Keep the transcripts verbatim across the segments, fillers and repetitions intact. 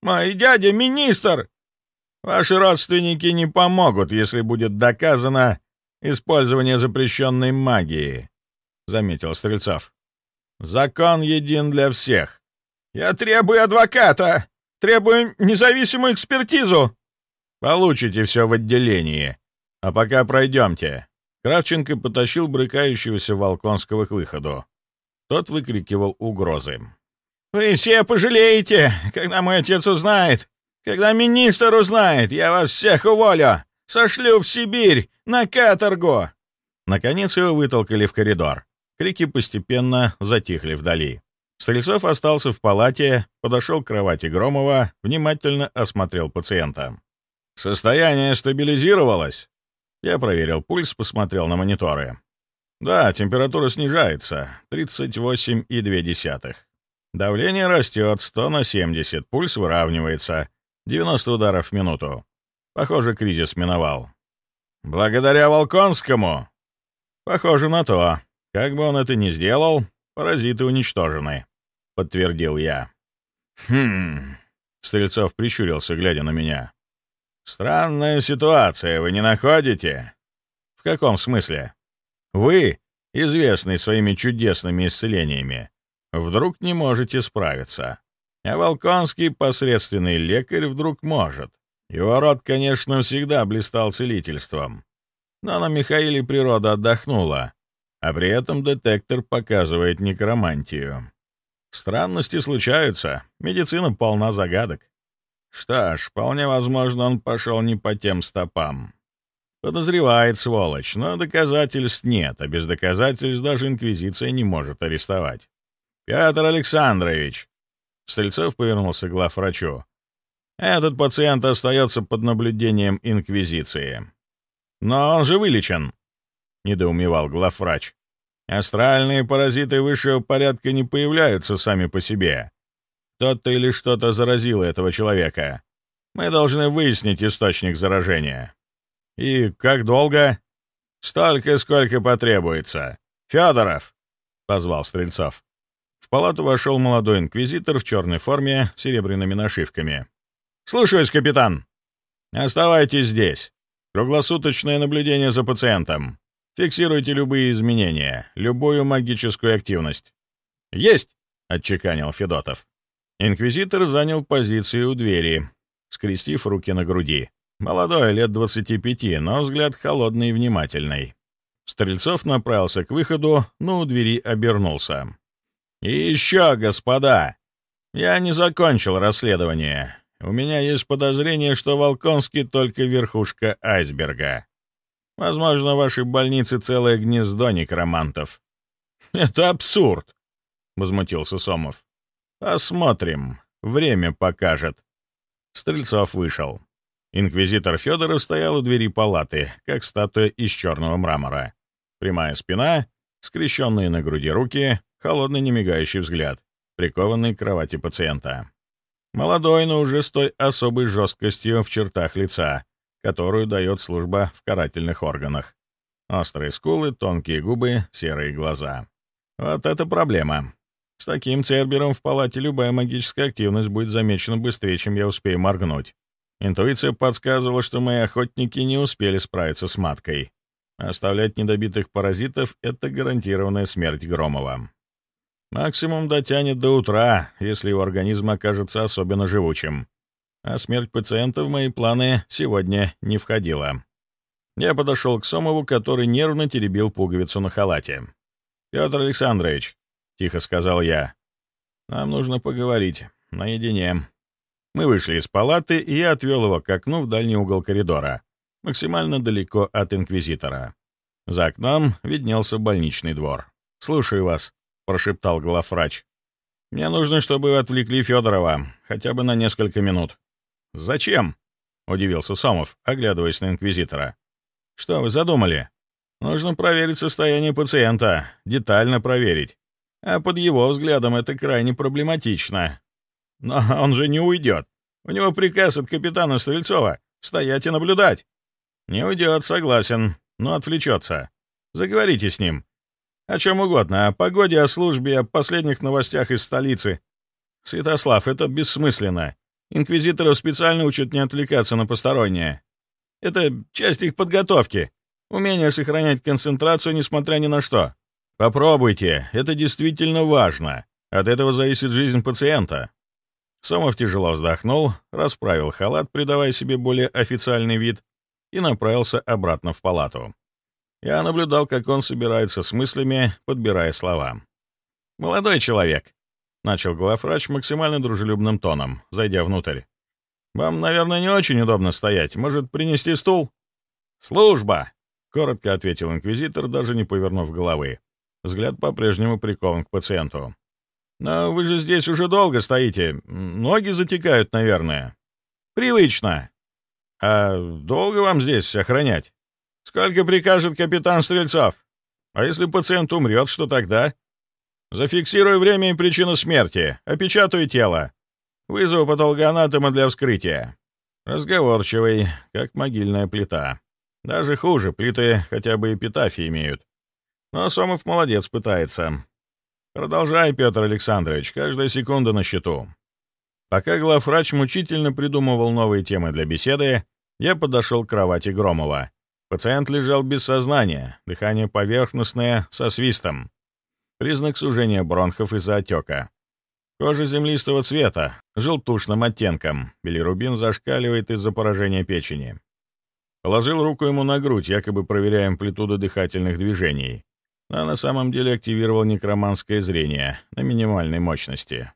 Мой дядя министр!» «Ваши родственники не помогут, если будет доказано использование запрещенной магии», — заметил Стрельцов. «Закон един для всех». «Я требую адвоката! Требую независимую экспертизу!» «Получите все в отделении. А пока пройдемте». Кравченко потащил брыкающегося Волконского к выходу. Тот выкрикивал угрозы. «Вы все пожалеете, когда мой отец узнает! Когда министр узнает, я вас всех уволю! Сошлю в Сибирь, на каторгу!» Наконец его вытолкали в коридор. Крики постепенно затихли вдали. Стрельцов остался в палате, подошел к кровати Громова, внимательно осмотрел пациента. «Состояние стабилизировалось?» Я проверил пульс, посмотрел на мониторы. «Да, температура снижается, тридцать восемь и две десятых. Давление растет, сто на семьдесят, пульс выравнивается, девяносто ударов в минуту. Похоже, кризис миновал». «Благодаря Волконскому?» «Похоже на то. Как бы он это ни сделал, паразиты уничтожены», — подтвердил я. «Хм...» — Стрельцов прищурился, глядя на меня. «Странная ситуация, вы не находите?» «В каком смысле?» «Вы, известный своими чудесными исцелениями, вдруг не можете справиться. А Волконский, посредственный лекарь, вдруг может. Его род, конечно, всегда блистал целительством. Но на Михаиле природа отдохнула, а при этом детектор показывает некромантию. Странности случаются, медицина полна загадок. Что ж, вполне возможно, он пошел не по тем стопам. Подозревает, сволочь, но доказательств нет, а без доказательств даже Инквизиция не может арестовать. «Петр Александрович!» Стрельцов повернулся к главврачу. «Этот пациент остается под наблюдением Инквизиции». «Но он же вылечен!» — недоумевал главврач. «Астральные паразиты высшего порядка не появляются сами по себе. Кто-то или что-то заразило этого человека. Мы должны выяснить источник заражения». «И как долго?» «Столько, сколько потребуется. Федоров!» — позвал Стрельцов. В палату вошел молодой инквизитор в черной форме с серебряными нашивками. «Слушаюсь, капитан!» «Оставайтесь здесь. Круглосуточное наблюдение за пациентом. Фиксируйте любые изменения, любую магическую активность». «Есть!» — отчеканил Федотов. Инквизитор занял позицию у двери, скрестив руки на груди. Молодой, лет двадцати пяти, но взгляд холодный и внимательный. Стрельцов направился к выходу, но у двери обернулся. «И еще, господа, я не закончил расследование. У меня есть подозрение, что Волконский только верхушка айсберга. Возможно, в вашей больнице целое гнездо некромантов». «Это абсурд!» — возмутился Сомов. «Посмотрим. Время покажет». Стрельцов вышел. Инквизитор Федоров стоял у двери палаты, как статуя из черного мрамора. Прямая спина, скрещенные на груди руки, холодный немигающий взгляд, прикованный к кровати пациента. Молодой, но уже с той особой жесткостью в чертах лица, которую дает служба в карательных органах. Острые скулы, тонкие губы, серые глаза. Вот это проблема. С таким цербером в палате любая магическая активность будет замечена быстрее, чем я успею моргнуть. Интуиция подсказывала, что мои охотники не успели справиться с маткой. Оставлять недобитых паразитов — это гарантированная смерть Громова. Максимум дотянет до утра, если его организм окажется особенно живучим. А смерть пациента в мои планы сегодня не входила. Я подошел к Сомову, который нервно теребил пуговицу на халате. «Петр Александрович», — тихо сказал я, — «нам нужно поговорить. Наедине». Мы вышли из палаты, и я отвел его к окну в дальний угол коридора, максимально далеко от инквизитора. За окном виднелся больничный двор. «Слушаю вас», — прошептал главврач. «Мне нужно, чтобы вы отвлекли Федорова, хотя бы на несколько минут». «Зачем?» — удивился Сомов, оглядываясь на инквизитора. «Что вы задумали? Нужно проверить состояние пациента, детально проверить. А под его взглядом это крайне проблематично. Но он же не уйдет. У него приказ от капитана Стрельцова — стоять и наблюдать». «Не уйдет, согласен, но отвлечется. Заговорите с ним. О чем угодно, о погоде, о службе, о последних новостях из столицы». «Святослав, это бессмысленно. Инквизиторов специально учат не отвлекаться на постороннее. Это часть их подготовки. Умение сохранять концентрацию, несмотря ни на что. Попробуйте, это действительно важно. От этого зависит жизнь пациента». Сомов тяжело вздохнул, расправил халат, придавая себе более официальный вид, и направился обратно в палату. Я наблюдал, как он собирается с мыслями, подбирая слова. «Молодой человек», — начал главврач максимально дружелюбным тоном, зайдя внутрь. «Вам, наверное, не очень удобно стоять. Может, принести стул?» «Служба!» — коротко ответил инквизитор, даже не повернув головы. Взгляд по-прежнему прикован к пациенту. «Но вы же здесь уже долго стоите. Ноги затекают, наверное». «Привычно». «А долго вам здесь охранять?» «Сколько прикажет капитан Стрельцов? А если пациент умрет, что тогда?» «Зафиксирую время и причину смерти. Опечатаю тело. Вызову патологоанатома для вскрытия». Разговорчивый, как могильная плита. Даже хуже, плиты хотя бы эпитафии имеют. Но Сомов молодец, пытается. «Продолжай, Петр Александрович, каждая секунда на счету». Пока главврач мучительно придумывал новые темы для беседы, я подошел к кровати Громова. Пациент лежал без сознания, дыхание поверхностное, со свистом. Признак сужения бронхов из-за отека. Кожа землистого цвета, с желтушным оттенком, билирубин зашкаливает из-за поражения печени. Положил руку ему на грудь, якобы проверяя амплитуду дыхательных движений, но на самом деле активировал некроманское зрение на минимальной мощности.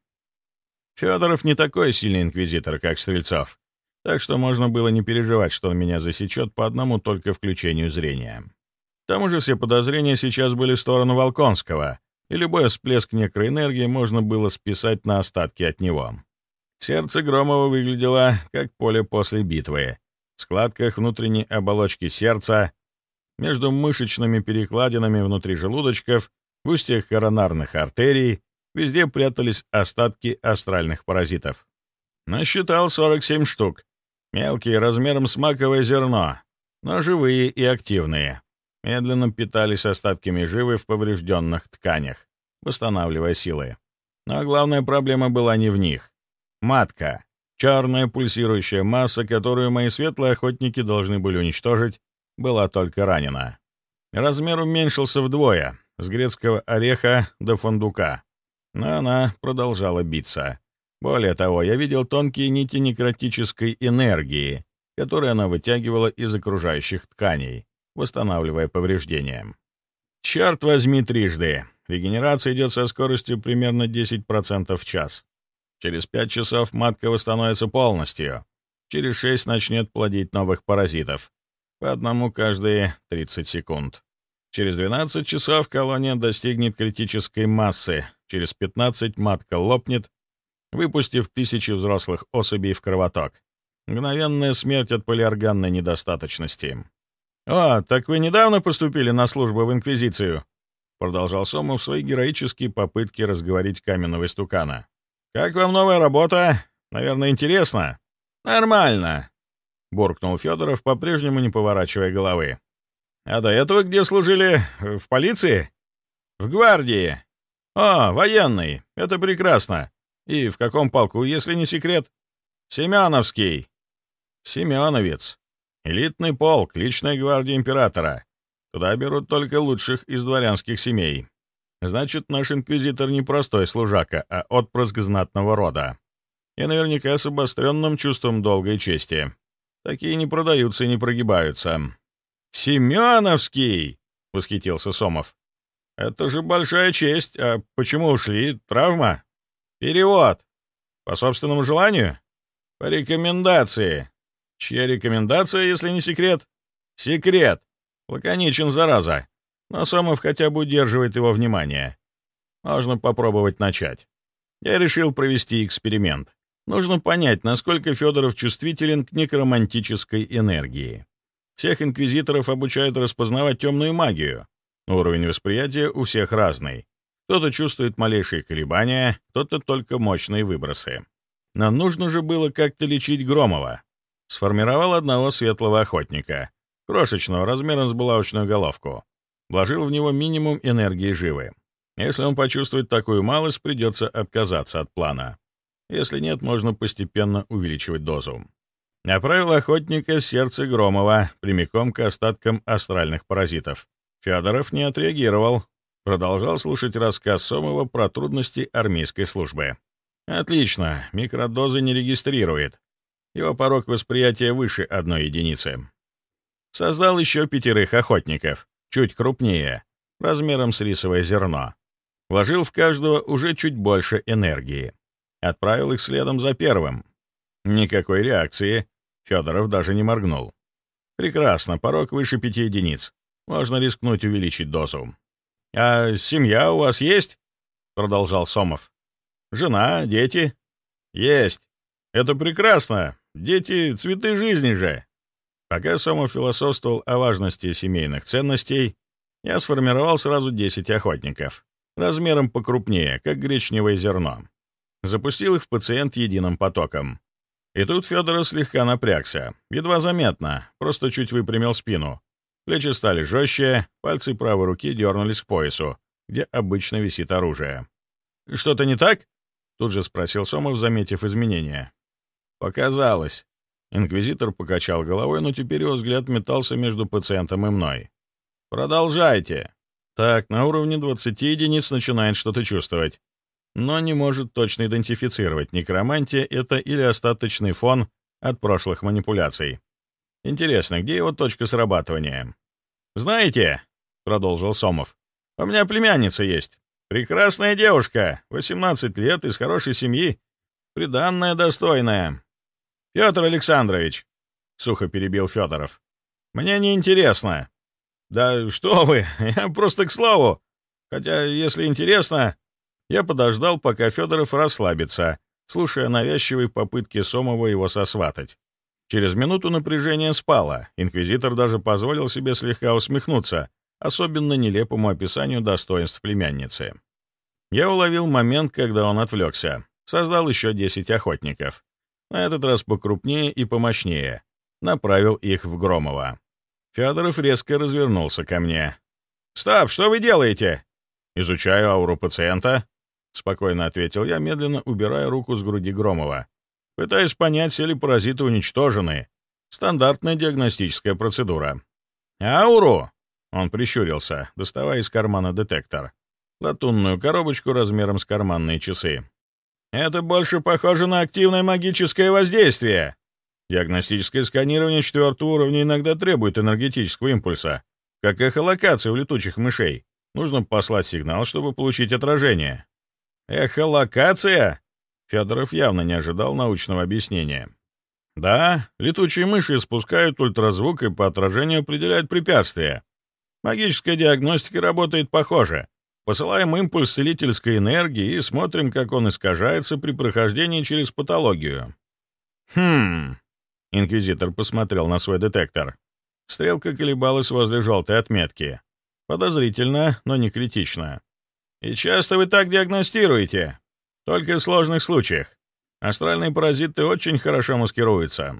Федоров не такой сильный инквизитор, как Стрельцов, так что можно было не переживать, что он меня засечет по одному только включению зрения. К тому же все подозрения сейчас были в сторону Волконского, и любой всплеск некроэнергии можно было списать на остатки от него. Сердце Громова выглядело как поле после битвы. В складках внутренней оболочки сердца, между мышечными перекладинами внутри желудочков, в устьях коронарных артерий, везде прятались остатки астральных паразитов. Насчитал сорок семь штук. Мелкие, размером с маковое зерно, но живые и активные. Медленно питались остатками живы в поврежденных тканях, восстанавливая силы. Но главная проблема была не в них. Матка. Черная пульсирующая масса, которую мои светлые охотники должны были уничтожить, была только ранена. Размер уменьшился вдвое, с грецкого ореха до фундука. Но она продолжала биться. Более того, я видел тонкие нити некротической энергии, которые она вытягивала из окружающих тканей, восстанавливая повреждения. Черт возьми трижды. Регенерация идет со скоростью примерно десять процентов в час. Через пять часов матка восстановится полностью. Через шесть начнет плодить новых паразитов. По одному каждые тридцать секунд. Через двенадцать часов колония достигнет критической массы. Через пятнадцать матка лопнет, выпустив тысячи взрослых особей в кровоток. Мгновенная смерть от полиорганной недостаточности. «О, так вы недавно поступили на службу в Инквизицию?» Продолжал Сомов свои героические попытки разговорить каменного истукана. «Как вам новая работа? Наверное, интересно?» «Нормально», — буркнул Федоров, по-прежнему не поворачивая головы. «А до этого где служили? В полиции?» «В гвардии». «О, военный. Это прекрасно. И в каком полку, если не секрет?» «Семеновский». «Семеновец. Элитный полк, личная гвардия императора. Туда берут только лучших из дворянских семей. Значит, наш инквизитор не простой служака, а отпрыск знатного рода. И наверняка с обостренным чувством долга и чести. Такие не продаются и не прогибаются». «Семеновский!» — восхитился Сомов. «Это же большая честь. А почему ушли? Травма?» «Перевод. По собственному желанию?» «По рекомендации». «Чья рекомендация, если не секрет?» «Секрет. Лаконичен, зараза. Но Сомов хотя бы удерживает его внимание. Можно попробовать начать. Я решил провести эксперимент. Нужно понять, насколько Федоров чувствителен к некромантической энергии. Всех инквизиторов обучают распознавать темную магию. Уровень восприятия у всех разный. Кто-то чувствует малейшие колебания, кто-то только мощные выбросы. Но нужно же было как-то лечить Громова. Сформировал одного светлого охотника, крошечного, размером с булавочную головку. Вложил в него минимум энергии живы. Если он почувствует такую малость, придется отказаться от плана. Если нет, можно постепенно увеличивать дозу. Направил охотника в сердце Громова, прямиком к остаткам астральных паразитов. Федоров не отреагировал. Продолжал слушать рассказ Сомова про трудности армейской службы. Отлично, микродозы не регистрирует. Его порог восприятия выше одной единицы. Создал еще пятерых охотников, чуть крупнее, размером с рисовое зерно. Вложил в каждого уже чуть больше энергии. Отправил их следом за первым. Никакой реакции. Федоров даже не моргнул. Прекрасно, порог выше пяти единиц. Можно рискнуть увеличить дозу. «А семья у вас есть?» — продолжал Сомов. «Жена, дети?» «Есть. Это прекрасно. Дети — цветы жизни же». Пока Сомов философствовал о важности семейных ценностей, я сформировал сразу десять охотников, размером покрупнее, как гречневое зерно. Запустил их в пациент единым потоком. И тут Федоров слегка напрягся, едва заметно, просто чуть выпрямил спину. Плечи стали жестче, пальцы правой руки дернулись к поясу, где обычно висит оружие. «Что-то не так?» — тут же спросил Сомов, заметив изменения. «Показалось». Инквизитор покачал головой, но теперь его взгляд метался между пациентом и мной. «Продолжайте». Так, на уровне двадцати единиц начинает что-то чувствовать, но не может точно идентифицировать, некромантия это или остаточный фон от прошлых манипуляций. Интересно, где его точка срабатывания? «Знаете», — продолжил Сомов, — «у меня племянница есть. Прекрасная девушка, восемнадцать лет, из хорошей семьи, приданная достойная». «Петр Александрович», — сухо перебил Федоров, — «мне не интересно». «Да что вы, я просто к слову. Хотя, если интересно...» Я подождал, пока Федоров расслабится, слушая навязчивые попытки Сомова его сосватать. Через минуту напряжение спало, инквизитор даже позволил себе слегка усмехнуться, особенно нелепому описанию достоинств племянницы. Я уловил момент, когда он отвлекся, создал еще десять охотников, на этот раз покрупнее и помощнее, направил их в Громова. Федоров резко развернулся ко мне. «Стоп, что вы делаете?» «Изучаю ауру пациента», — спокойно ответил я, медленно убирая руку с груди Громова. «Пытаюсь понять, все ли паразиты уничтожены. Стандартная диагностическая процедура». «Ауру?» — он прищурился, доставая из кармана детектор. Латунную коробочку размером с карманные часы. «Это больше похоже на активное магическое воздействие. Диагностическое сканирование четвертого уровня иногда требует энергетического импульса, как эхолокация у летучих мышей. Нужно послать сигнал, чтобы получить отражение». «Эхолокация?» Федоров явно не ожидал научного объяснения. «Да, летучие мыши испускают ультразвук и по отражению определяют препятствия. Магическая диагностика работает похоже. Посылаем импульс целительской энергии и смотрим, как он искажается при прохождении через патологию». «Хм...» Инквизитор посмотрел на свой детектор. Стрелка колебалась возле желтой отметки. Подозрительно, но не критично. «И часто вы так диагностируете?» «Только в сложных случаях. Астральные паразиты очень хорошо маскируются».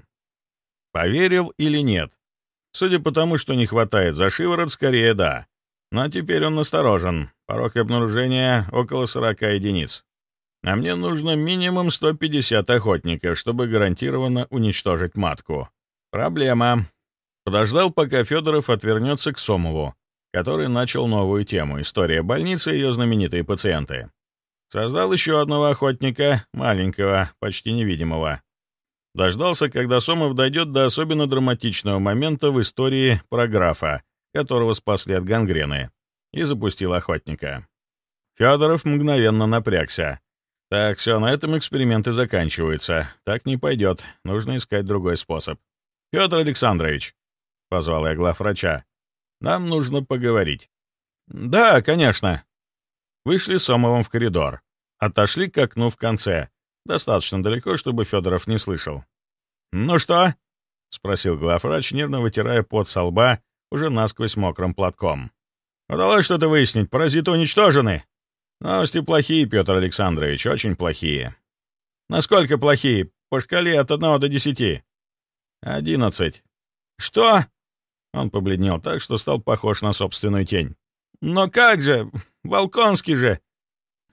Поверил или нет? Судя по тому, что не хватает за шиворот, скорее да. Но теперь он насторожен. Порог обнаружения около сорока единиц. А мне нужно минимум сто пятьдесят охотников, чтобы гарантированно уничтожить матку. Проблема. Подождал, пока Федоров отвернется к Сомову, который начал новую тему — история больницы и ее знаменитые пациенты. Создал еще одного охотника, маленького, почти невидимого. Дождался, когда Сомов дойдет до особенно драматичного момента в истории про графа, которого спасли от гангрены, и запустил охотника. Федоров мгновенно напрягся. Так, все, на этом эксперименты заканчиваются. Так не пойдет, нужно искать другой способ. «Петр Александрович», — позвал я главврача, — «нам нужно поговорить». «Да, конечно». Вышли с Сомовым в коридор. Отошли к окну в конце, достаточно далеко, чтобы Федоров не слышал. «Ну что?» — спросил главврач, нервно вытирая пот со лба уже насквозь мокрым платком. «Удалось что-то выяснить. Паразиты уничтожены?» «Новости плохие, Петр Александрович, очень плохие». «Насколько плохие? По шкале от одного до десяти?» «Одиннадцать». «Что?» Он побледнел так, что стал похож на собственную тень. «Но как же? Волконский же!»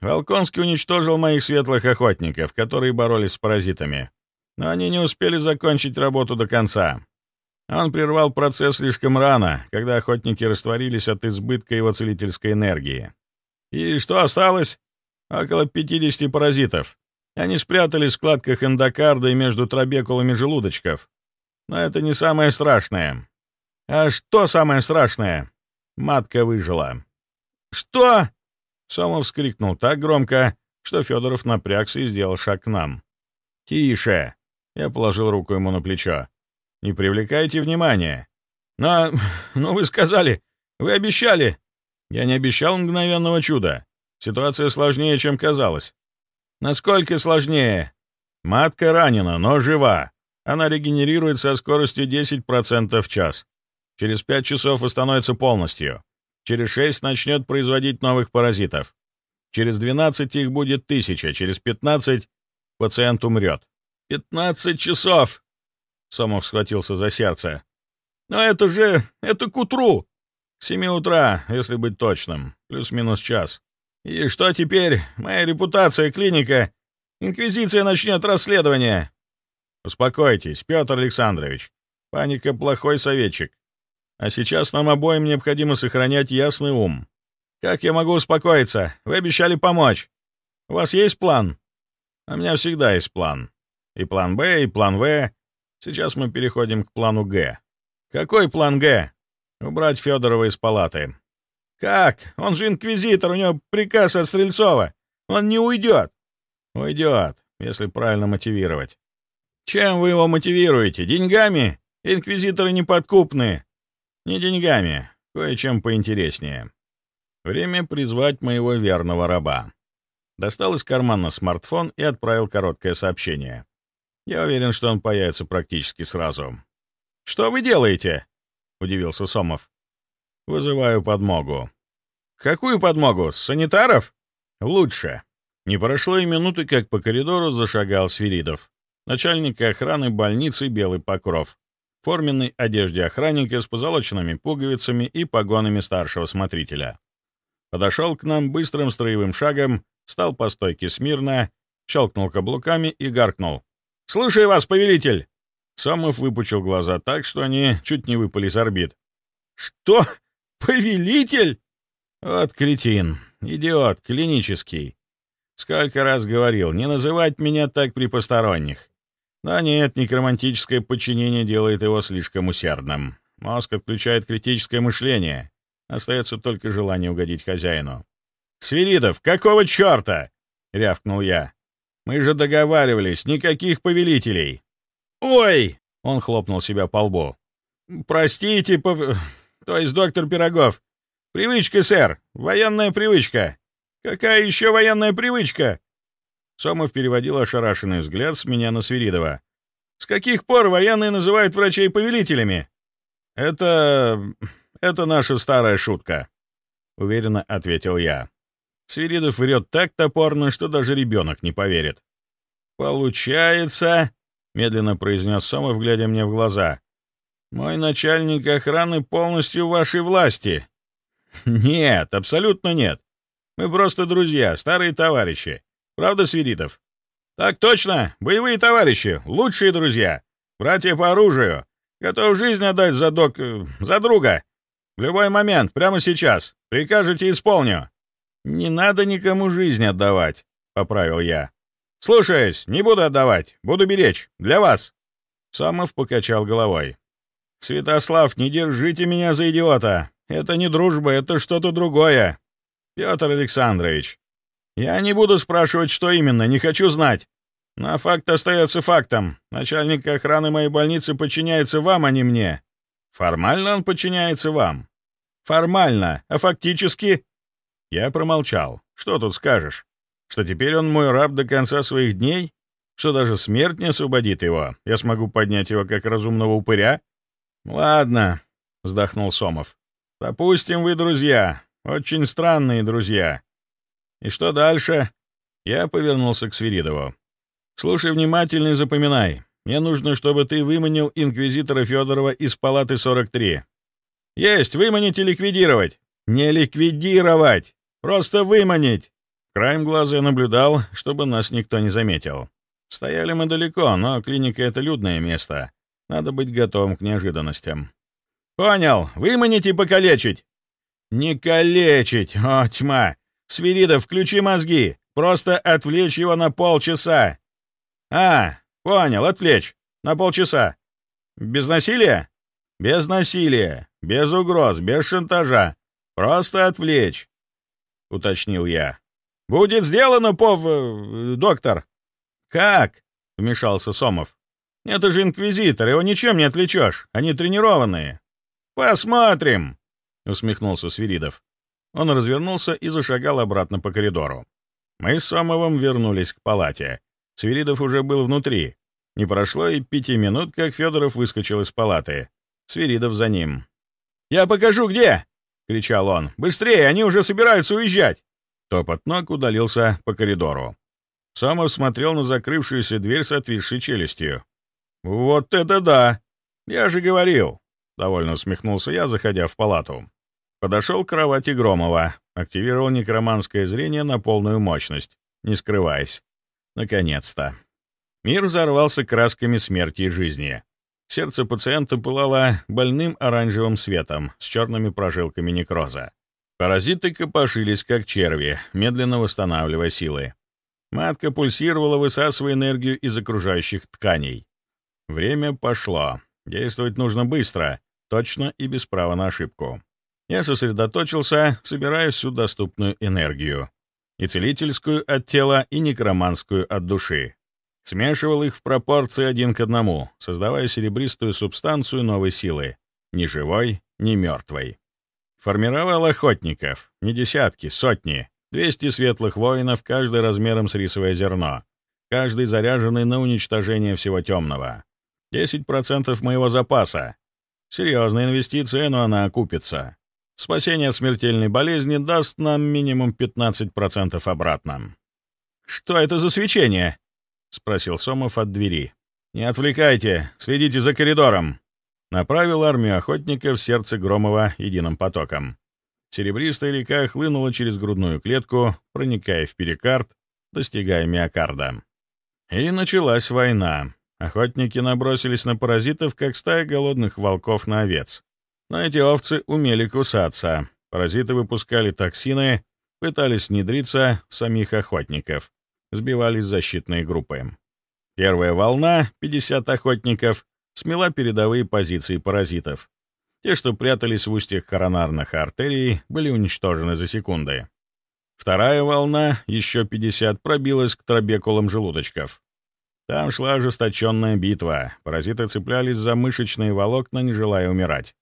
Волконский уничтожил моих светлых охотников, которые боролись с паразитами. Но они не успели закончить работу до конца. Он прервал процесс слишком рано, когда охотники растворились от избытка его целительской энергии. И что осталось? Около пятидесяти паразитов. Они спрятались в складках эндокарда и между трабекулами желудочков. Но это не самое страшное. А что самое страшное? Матка выжила. «Что?» — Сомов вскрикнул так громко, что Федоров напрягся и сделал шаг к нам. «Тише!» — я положил руку ему на плечо. «Не привлекайте внимания». «Но... ну вы сказали... вы обещали...» «Я не обещал мгновенного чуда. Ситуация сложнее, чем казалось». «Насколько сложнее?» «Матка ранена, но жива. Она регенерирует со скоростью десять процентов в час. Через пять часов восстановится полностью. Через шесть начнет производить новых паразитов. Через двенадцать их будет тысяча, через пятнадцать пациент умрет». «Пятнадцать часов!» Сомов схватился за сердце. «Но это же... это к утру!» «К семи утра, если быть точным. Плюс-минус час. И что теперь? Моя репутация, клиника. Инквизиция начнет расследование». «Успокойтесь, Петр Александрович. Паника — плохой советчик. А сейчас нам обоим необходимо сохранять ясный ум. Как я могу успокоиться? Вы обещали помочь. У вас есть план?» «У меня всегда есть план. И план Б, и план В. Сейчас мы переходим к плану Г». «Какой план Г?» «Убрать Федорова из палаты». «Как? Он же инквизитор, у него приказ от Стрельцова. Он не уйдет». «Уйдет, если правильно мотивировать». «Чем вы его мотивируете? Деньгами? Инквизиторы неподкупные». «Не деньгами, кое-чем поинтереснее. Время призвать моего верного раба». Достал из кармана смартфон и отправил короткое сообщение. Я уверен, что он появится практически сразу. «Что вы делаете?» — удивился Сомов. «Вызываю подмогу». «Какую подмогу? С санитаров?» «Лучше». Не прошло и минуты, как по коридору зашагал Свиридов, начальник охраны больницы «Белый Покров», в форменной одежде охранника с позолоченными пуговицами и погонами старшего смотрителя. Подошел к нам быстрым строевым шагом, стал по стойке смирно, щелкнул каблуками и гаркнул. «Слушаю вас, повелитель!» Сомов выпучил глаза так, что они чуть не выпали с орбит. «Что? Повелитель?» «Вот кретин, идиот, клинический. Сколько раз говорил, не называть меня так при посторонних. Но нет, некромантическое подчинение делает его слишком усердным. Мозг отключает критическое мышление. Остается только желание угодить хозяину». «Свиридов, какого черта?» — рявкнул я. «Мы же договаривались, никаких повелителей». «Ой!» — он хлопнул себя по лбу. «Простите, пов... то есть доктор Пирогов. Привычка, сэр, военная привычка». «Какая еще военная привычка?» Сомов переводил ошарашенный взгляд с меня на Свиридова. «С каких пор военные называют врачей повелителями?» «Это... это наша старая шутка», — уверенно ответил я. Свиридов врет так топорно, что даже ребенок не поверит. «Получается...» — медленно произнес Сомов, глядя мне в глаза. «Мой начальник охраны полностью в вашей власти». «Нет, абсолютно нет. Мы просто друзья, старые товарищи. Правда, Свиридов?» «Так точно, боевые товарищи, лучшие друзья, братья по оружию, готов жизнь отдать за док... за друга. В любой момент, прямо сейчас. Прикажете, исполню». «Не надо никому жизнь отдавать», — поправил я. «Слушаюсь, не буду отдавать, буду беречь, для вас». Сомов покачал головой. «Святослав, не держите меня за идиота. Это не дружба, это что-то другое. Петр Александрович, я не буду спрашивать, что именно, не хочу знать. Но факт остается фактом. Начальник охраны моей больницы подчиняется вам, а не мне. Формально он подчиняется вам. Формально, а фактически...» Я промолчал. «Что тут скажешь? Что теперь он мой раб до конца своих дней? Что даже смерть не освободит его? Я смогу поднять его как разумного упыря?» «Ладно», — вздохнул Сомов. «Допустим, вы друзья. Очень странные друзья. И что дальше?» Я повернулся к Свиридову. «Слушай внимательно и запоминай. Мне нужно, чтобы ты выманил инквизитора Федорова из палаты сорок три». «Есть, выманить и ликвидировать». «Не ликвидировать! Просто выманить!» Краем глаза я наблюдал, чтобы нас никто не заметил. Стояли мы далеко, но клиника — это людное место. Надо быть готовым к неожиданностям. «Понял. Выманить и покалечить!» «Не калечить! О, тьма! Свиридов, включи мозги! Просто отвлечь его на полчаса!» «А, понял, отвлечь. На полчаса. Без насилия?» «Без насилия, без угроз, без шантажа. Просто отвлечь», — уточнил я. «Будет сделано, пов... доктор». «Как?» — вмешался Сомов. «Это же инквизитор, его ничем не отвлечешь. Они тренированные». «Посмотрим», — усмехнулся Свиридов. Он развернулся и зашагал обратно по коридору. Мы с Сомовым вернулись к палате. Свиридов уже был внутри. Не прошло и пяти минут, как Федоров выскочил из палаты. Свиридов за ним. «Я покажу, где!» — кричал он. «Быстрее, они уже собираются уезжать!» Топот ног удалился по коридору. Сомов смотрел на закрывшуюся дверь с отвисшей челюстью. «Вот это да! Я же говорил!» — довольно усмехнулся я, заходя в палату. Подошел к кровати Громова, активировал некроманское зрение на полную мощность, не скрываясь. Наконец-то. Мир взорвался красками смерти и жизни. Сердце пациента пылало больным оранжевым светом с черными прожилками некроза. Паразиты копошились, как черви, медленно восстанавливая силы. Матка пульсировала, высасывая энергию из окружающих тканей. Время пошло. Действовать нужно быстро, точно и без права на ошибку. Я сосредоточился, собирая всю доступную энергию. И целительскую от тела, и некроманскую от души. Смешивал их в пропорции один к одному, создавая серебристую субстанцию новой силы. Ни живой, ни мертвой. Формировал охотников. Не десятки, сотни. двести светлых воинов, каждый размером с рисовое зерно. Каждый заряженный на уничтожение всего темного. десять процентов моего запаса. Серьезная инвестиция, но она окупится. Спасение от смертельной болезни даст нам минимум пятнадцать процентов обратно. «Что это за свечение?» — спросил Сомов от двери. «Не отвлекайте, следите за коридором!» Направил армию охотников в сердце Громова единым потоком. Серебристая река хлынула через грудную клетку, проникая в перикард, достигая миокарда. И началась война. Охотники набросились на паразитов, как стая голодных волков на овец. Но эти овцы умели кусаться. Паразиты выпускали токсины, пытались внедриться в самих охотников. Сбивались защитные группы. Первая волна, пятьдесят охотников, смела передовые позиции паразитов. Те, что прятались в устьях коронарных артерий, были уничтожены за секунды. Вторая волна, еще пятьдесят, пробилась к трабекулам желудочков. Там шла ожесточенная битва. Паразиты цеплялись за мышечные волокна, не желая умирать.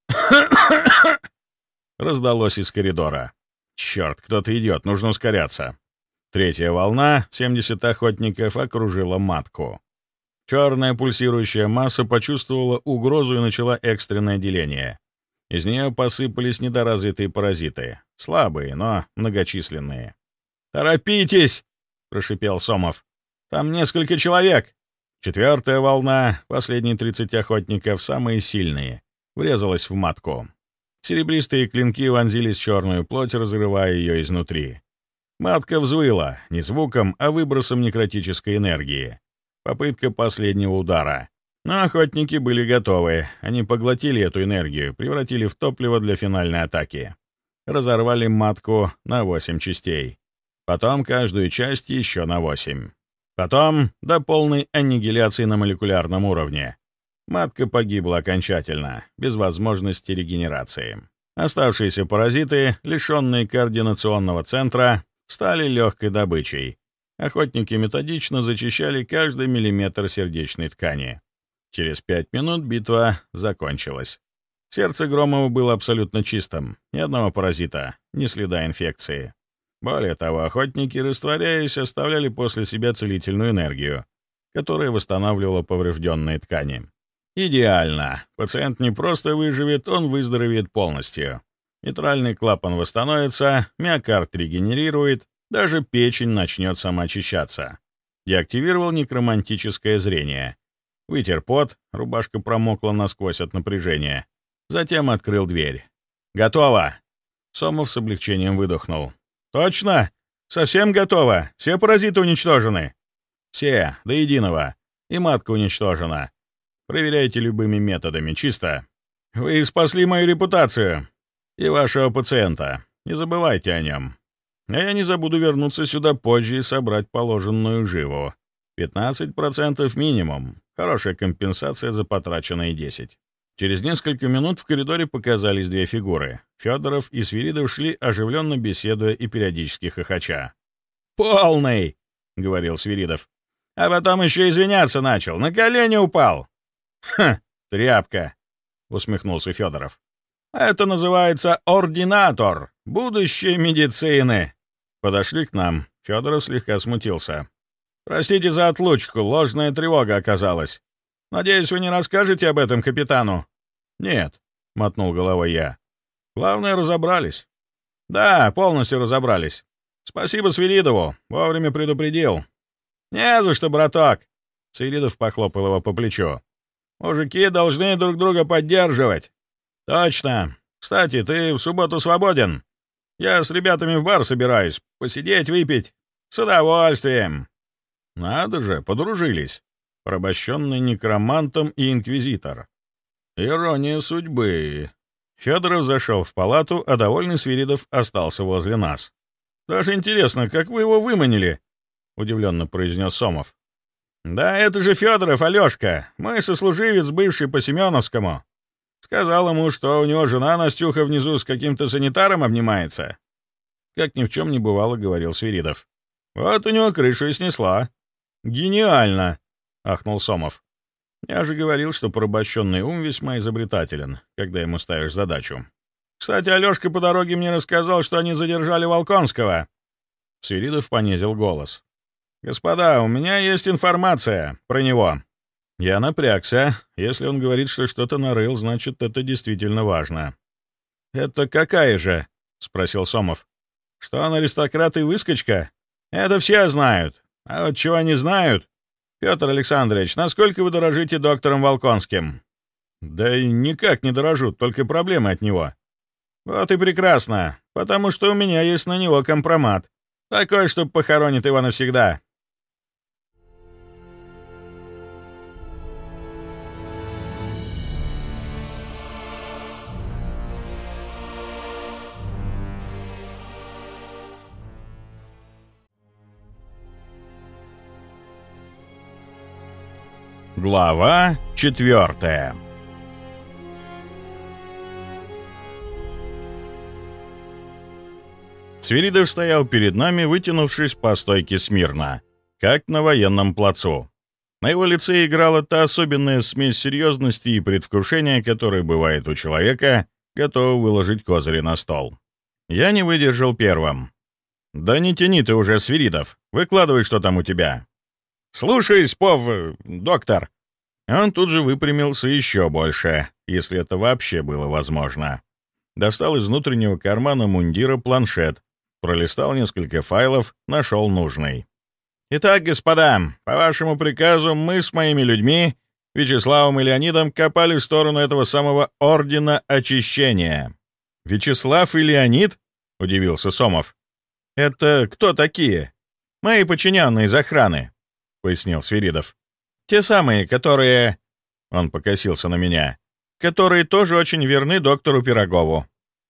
Раздалось из коридора. «Черт, кто-то идет, нужно ускоряться». Третья волна, семьдесят охотников, окружила матку. Черная пульсирующая масса почувствовала угрозу и начала экстренное деление. Из нее посыпались недоразвитые паразиты. Слабые, но многочисленные. «Торопитесь!» — прошипел Сомов. «Там несколько человек!» Четвертая волна, последние тридцать охотников, самые сильные, врезалась в матку. Серебристые клинки вонзились в черную плоть, разрывая ее изнутри. Матка взвыла, не звуком, а выбросом некротической энергии. Попытка последнего удара. Но охотники были готовы. Они поглотили эту энергию, превратили в топливо для финальной атаки. Разорвали матку на восемь частей. Потом каждую часть еще на восемь. Потом до полной аннигиляции на молекулярном уровне. Матка погибла окончательно, без возможности регенерации. Оставшиеся паразиты, лишенные координационного центра, стали легкой добычей. Охотники методично зачищали каждый миллиметр сердечной ткани. Через пять минут битва закончилась. Сердце Громова было абсолютно чистым, ни одного паразита, ни следа инфекции. Более того, охотники, растворяясь, оставляли после себя целительную энергию, которая восстанавливала поврежденные ткани. Идеально. Пациент не просто выживет, он выздоровеет полностью. Митральный клапан восстановится, миокард регенерирует, даже печень начнет самоочищаться. Деактивировал некромантическое зрение. Вытер пот, рубашка промокла насквозь от напряжения. Затем открыл дверь. «Готово!» Сомов с облегчением выдохнул. «Точно?» Совсем готово? Все паразиты уничтожены?» «Все, до единого. И матка уничтожена. Проверяйте любыми методами, чисто. Вы спасли мою репутацию и вашего пациента. Не забывайте о нем. А я не забуду вернуться сюда позже и собрать положенную живу. пятнадцать процентов минимум. Хорошая компенсация за потраченные десять». Через несколько минут в коридоре показались две фигуры. Федоров и Свиридов шли, оживленно беседуя и периодически хохоча. «Полный!» — говорил Свиридов. «А потом еще извиняться начал. На колени упал!» «Ха! Тряпка!» — усмехнулся Федоров. «Это называется ординатор. Будущее медицины!» Подошли к нам. Федоров слегка смутился. «Простите за отлучку, ложная тревога оказалась. Надеюсь, вы не расскажете об этом капитану?» «Нет», — мотнул головой я. «Главное, разобрались». «Да, полностью разобрались. Спасибо Свиридову, вовремя предупредил». «Не за что, браток», — Свиридов похлопал его по плечу. «Мужики должны друг друга поддерживать». «Точно. Кстати, ты в субботу свободен? Я с ребятами в бар собираюсь. Посидеть, выпить. С удовольствием». «Надо же, подружились. Порабощенный некромантом и инквизитор. Ирония судьбы». Федоров зашел в палату, а довольный Свиридов остался возле нас. «Даже интересно, как вы его выманили?» — удивленно произнес Сомов. «Да это же Федоров, Алешка, мой сослуживец, бывший по Семеновскому. Сказал ему, что у него жена Настюха внизу с каким-то санитаром обнимается». Как ни в чем не бывало, говорил Свиридов. «Вот у него крышу и снесла». «Гениально!» — ахнул Сомов. «Я же говорил, что порабощенный ум весьма изобретателен, когда ему ставишь задачу. Кстати, Алешка по дороге мне рассказал, что они задержали Волконского». Свиридов понизил голос. «Господа, у меня есть информация про него». Я напрягся. Если он говорит, что что-то нарыл, значит, это действительно важно. «Это какая же?» — спросил Сомов. «Что он аристократ и выскочка? Это все знают. А вот чего не знают? Петр Александрович, насколько вы дорожите доктором Волконским?» «Да и никак не дорожу, только проблемы от него». «Вот и прекрасно, потому что у меня есть на него компромат. Такой, что похоронит его навсегда». Глава четвертая. Свиридов стоял перед нами, вытянувшись по стойке смирно, как на военном плацу. На его лице играла та особенная смесь серьезности и предвкушения, которая бывает у человека, готового выложить козыри на стол. Я не выдержал первым. «Да не тяни ты уже, Свиридов, выкладывай, что там у тебя». «Слушаюсь, пов... доктор». Он тут же выпрямился еще больше, если это вообще было возможно. Достал из внутреннего кармана мундира планшет, пролистал несколько файлов, нашел нужный. «Итак, господа, по вашему приказу мы с моими людьми, Вячеславом и Леонидом, копали в сторону этого самого Ордена Очищения». «Вячеслав и Леонид?» — удивился Сомов. «Это кто такие?» «Мои подчиненные из охраны», — пояснил Свиридов. «Те самые, которые...» — он покосился на меня. «Которые тоже очень верны доктору Пирогову».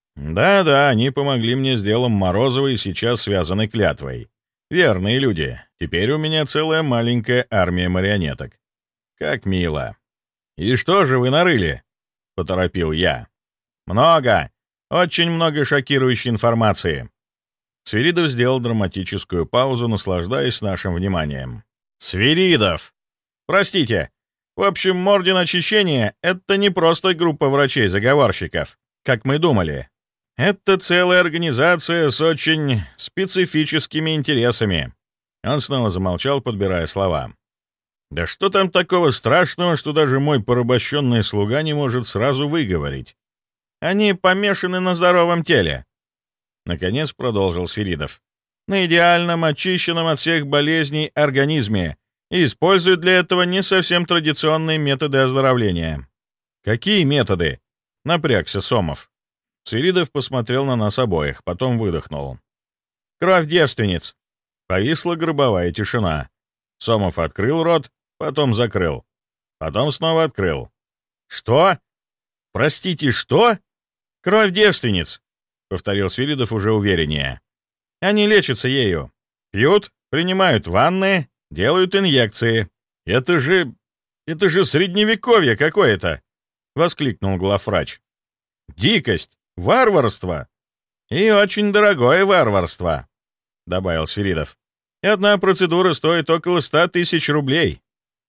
«Да-да, они помогли мне с делом Морозова и сейчас связаны клятвой. Верные люди. Теперь у меня целая маленькая армия марионеток. Как мило». «И что же вы нарыли?» — поторопил я. «Много. Очень много шокирующей информации». Свиридов сделал драматическую паузу, наслаждаясь нашим вниманием. «Свиридов! Простите. В общем, Орден Очищения — это не просто группа врачей-заговорщиков, как мы думали. Это целая организация с очень специфическими интересами». Он снова замолчал, подбирая слова. «Да что там такого страшного, что даже мой порабощенный слуга не может сразу выговорить? Они помешаны на здоровом теле». Наконец продолжил Свиридов. «На идеальном, очищенном от всех болезней организме, и используют для этого не совсем традиционные методы оздоровления». «Какие методы?» — напрягся Сомов. Свиридов посмотрел на нас обоих, потом выдохнул. Кровь девственниц!» Повисла гробовая тишина. Сомов открыл рот, потом закрыл. Потом снова открыл. «Что? «Простите, что?» Кровь девственниц!» — повторил Свиридов уже увереннее. «Они лечатся ею. Пьют, принимают ванны, делают инъекции. Это же... это же средневековье какое-то!» — воскликнул главврач. «Дикость! Варварство! И очень дорогое варварство!» — добавил Свиридов. «И одна процедура стоит около ста тысяч рублей».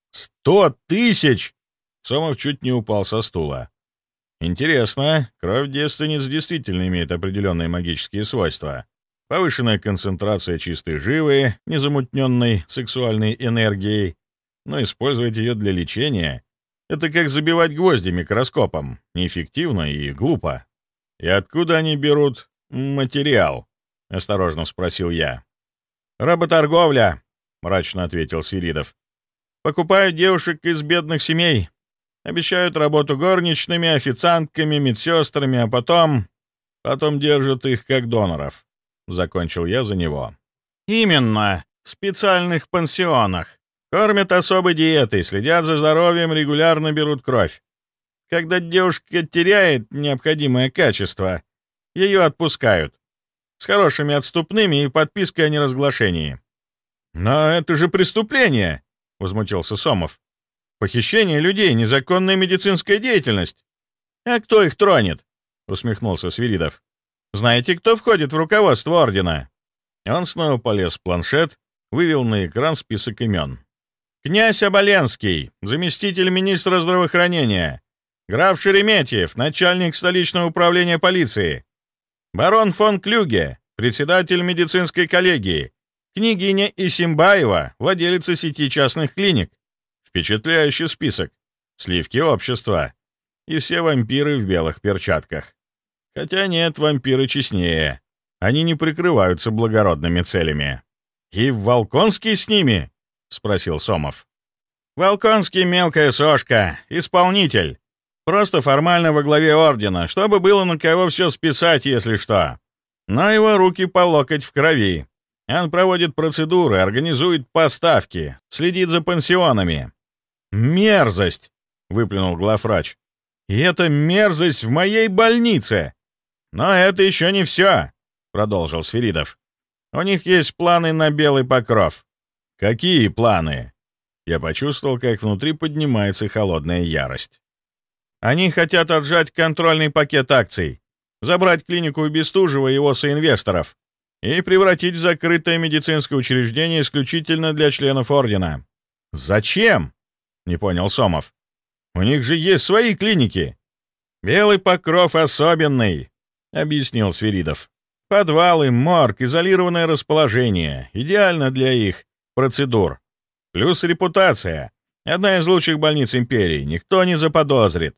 «Сто тысяч!» Сомов чуть не упал со стула. «Интересно, кровь девственниц действительно имеет определенные магические свойства. Повышенная концентрация чистой живы, незамутненной сексуальной энергией, но использовать ее для лечения — это как забивать гвозди микроскопом, неэффективно и глупо. И откуда они берут материал?» — осторожно спросил я. «Работорговля», — мрачно ответил Свиридов. «Покупают девушек из бедных семей. Обещают работу горничными, официантками, медсестрами, а потом... Потом держат их как доноров», — закончил я за него. «Именно. В специальных пансионах. Кормят особой диетой, следят за здоровьем, регулярно берут кровь. Когда девушка теряет необходимое качество, ее отпускают. С хорошими отступными и подпиской о неразглашении». «Но это же преступление!» — возмутился Сомов. «Похищение людей — незаконная медицинская деятельность. А кто их тронет?» — усмехнулся Свиридов. «Знаете, кто входит в руководство ордена?» Он снова полез в планшет, вывел на экран список имен. «Князь Оболенский, заместитель министра здравоохранения. Граф Шереметьев, начальник столичного управления полиции. Барон фон Клюге, председатель медицинской коллегии. Княгиня Исимбаева, владелица сети частных клиник». Впечатляющий список. Сливки общества. И все вампиры в белых перчатках. Хотя нет, вампиры честнее. Они не прикрываются благородными целями. «И Волконский с ними?» — спросил Сомов. «Волконский — мелкая сошка, исполнитель. Просто формально во главе ордена, чтобы было на кого все списать, если что. Но его руки по локоть в крови. Он проводит процедуры, организует поставки, следит за пансионами». «Мерзость!» — выплюнул главврач. «И это мерзость в моей больнице!» «Но это еще не все!» — продолжил Свиридов. «У них есть планы на белый покров». «Какие планы?» Я почувствовал, как внутри поднимается холодная ярость. «Они хотят отжать контрольный пакет акций, забрать клинику у Бестужева и его соинвесторов и превратить в закрытое медицинское учреждение исключительно для членов ордена». «Зачем?» — не понял Сомов. «У них же есть свои клиники». «Белый покров особенный», — объяснил Свиридов. «Подвалы, морг, изолированное расположение. Идеально для их процедур. Плюс репутация. Одна из лучших больниц империи. Никто не заподозрит».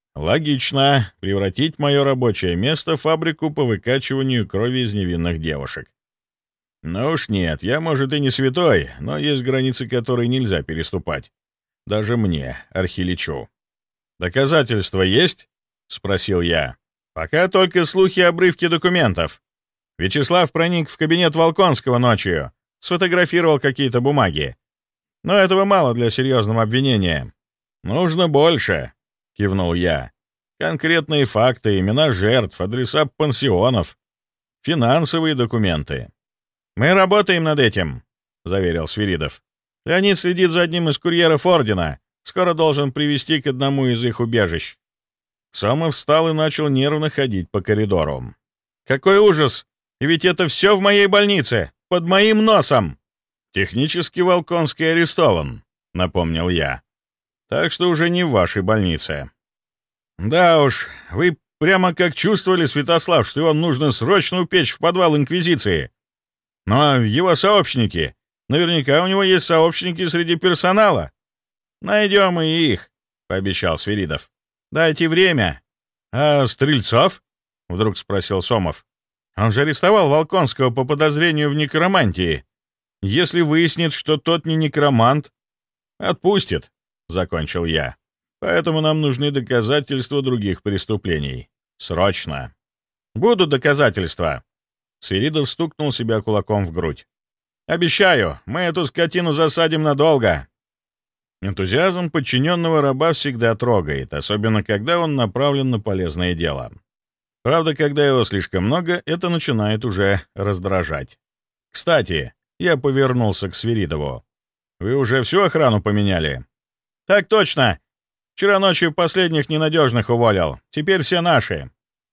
«Логично. Превратить мое рабочее место в фабрику по выкачиванию крови из невинных девушек. Ну уж нет, я, может, и не святой, но есть границы, которые нельзя переступать. Даже мне, архиличу». «Доказательства есть?» — спросил я. «Пока только слухи и обрывки документов. Вячеслав проник в кабинет Волконского ночью, сфотографировал какие-то бумаги. Но этого мало для серьезного обвинения». «Нужно больше», — кивнул я. «Конкретные факты, имена жертв, адреса пансионов, финансовые документы». «Мы работаем над этим», — заверил Свиридов. «Леонид следит за одним из курьеров ордена. Скоро должен привести к одному из их убежищ». Сомов встал и начал нервно ходить по коридору. «Какой ужас! И ведь это все в моей больнице, под моим носом!» «Технически Волконский арестован», — напомнил я. «Так что уже не в вашей больнице». «Да уж, вы прямо как чувствовали, Святослав, что его нужно срочно упечь в подвал Инквизиции. Но его сообщники, наверняка у него есть сообщники среди персонала. Найдем и их», — пообещал Свиридов. «Дайте время». «А Стрельцов?» — вдруг спросил Сомов. «Он же арестовал Волконского по подозрению в некромантии. Если выяснит, что тот не некромант, отпустит», — закончил я. «Поэтому нам нужны доказательства других преступлений. Срочно». «Будут доказательства», Свиридов стукнул себя кулаком в грудь. «Обещаю, мы эту скотину засадим надолго!» Энтузиазм подчиненного раба всегда трогает, особенно когда он направлен на полезное дело. Правда, когда его слишком много, это начинает уже раздражать. «Кстати», — я повернулся к Свиридову, — «вы уже всю охрану поменяли?» «Так точно! Вчера ночью последних ненадежных уволил. Теперь все наши».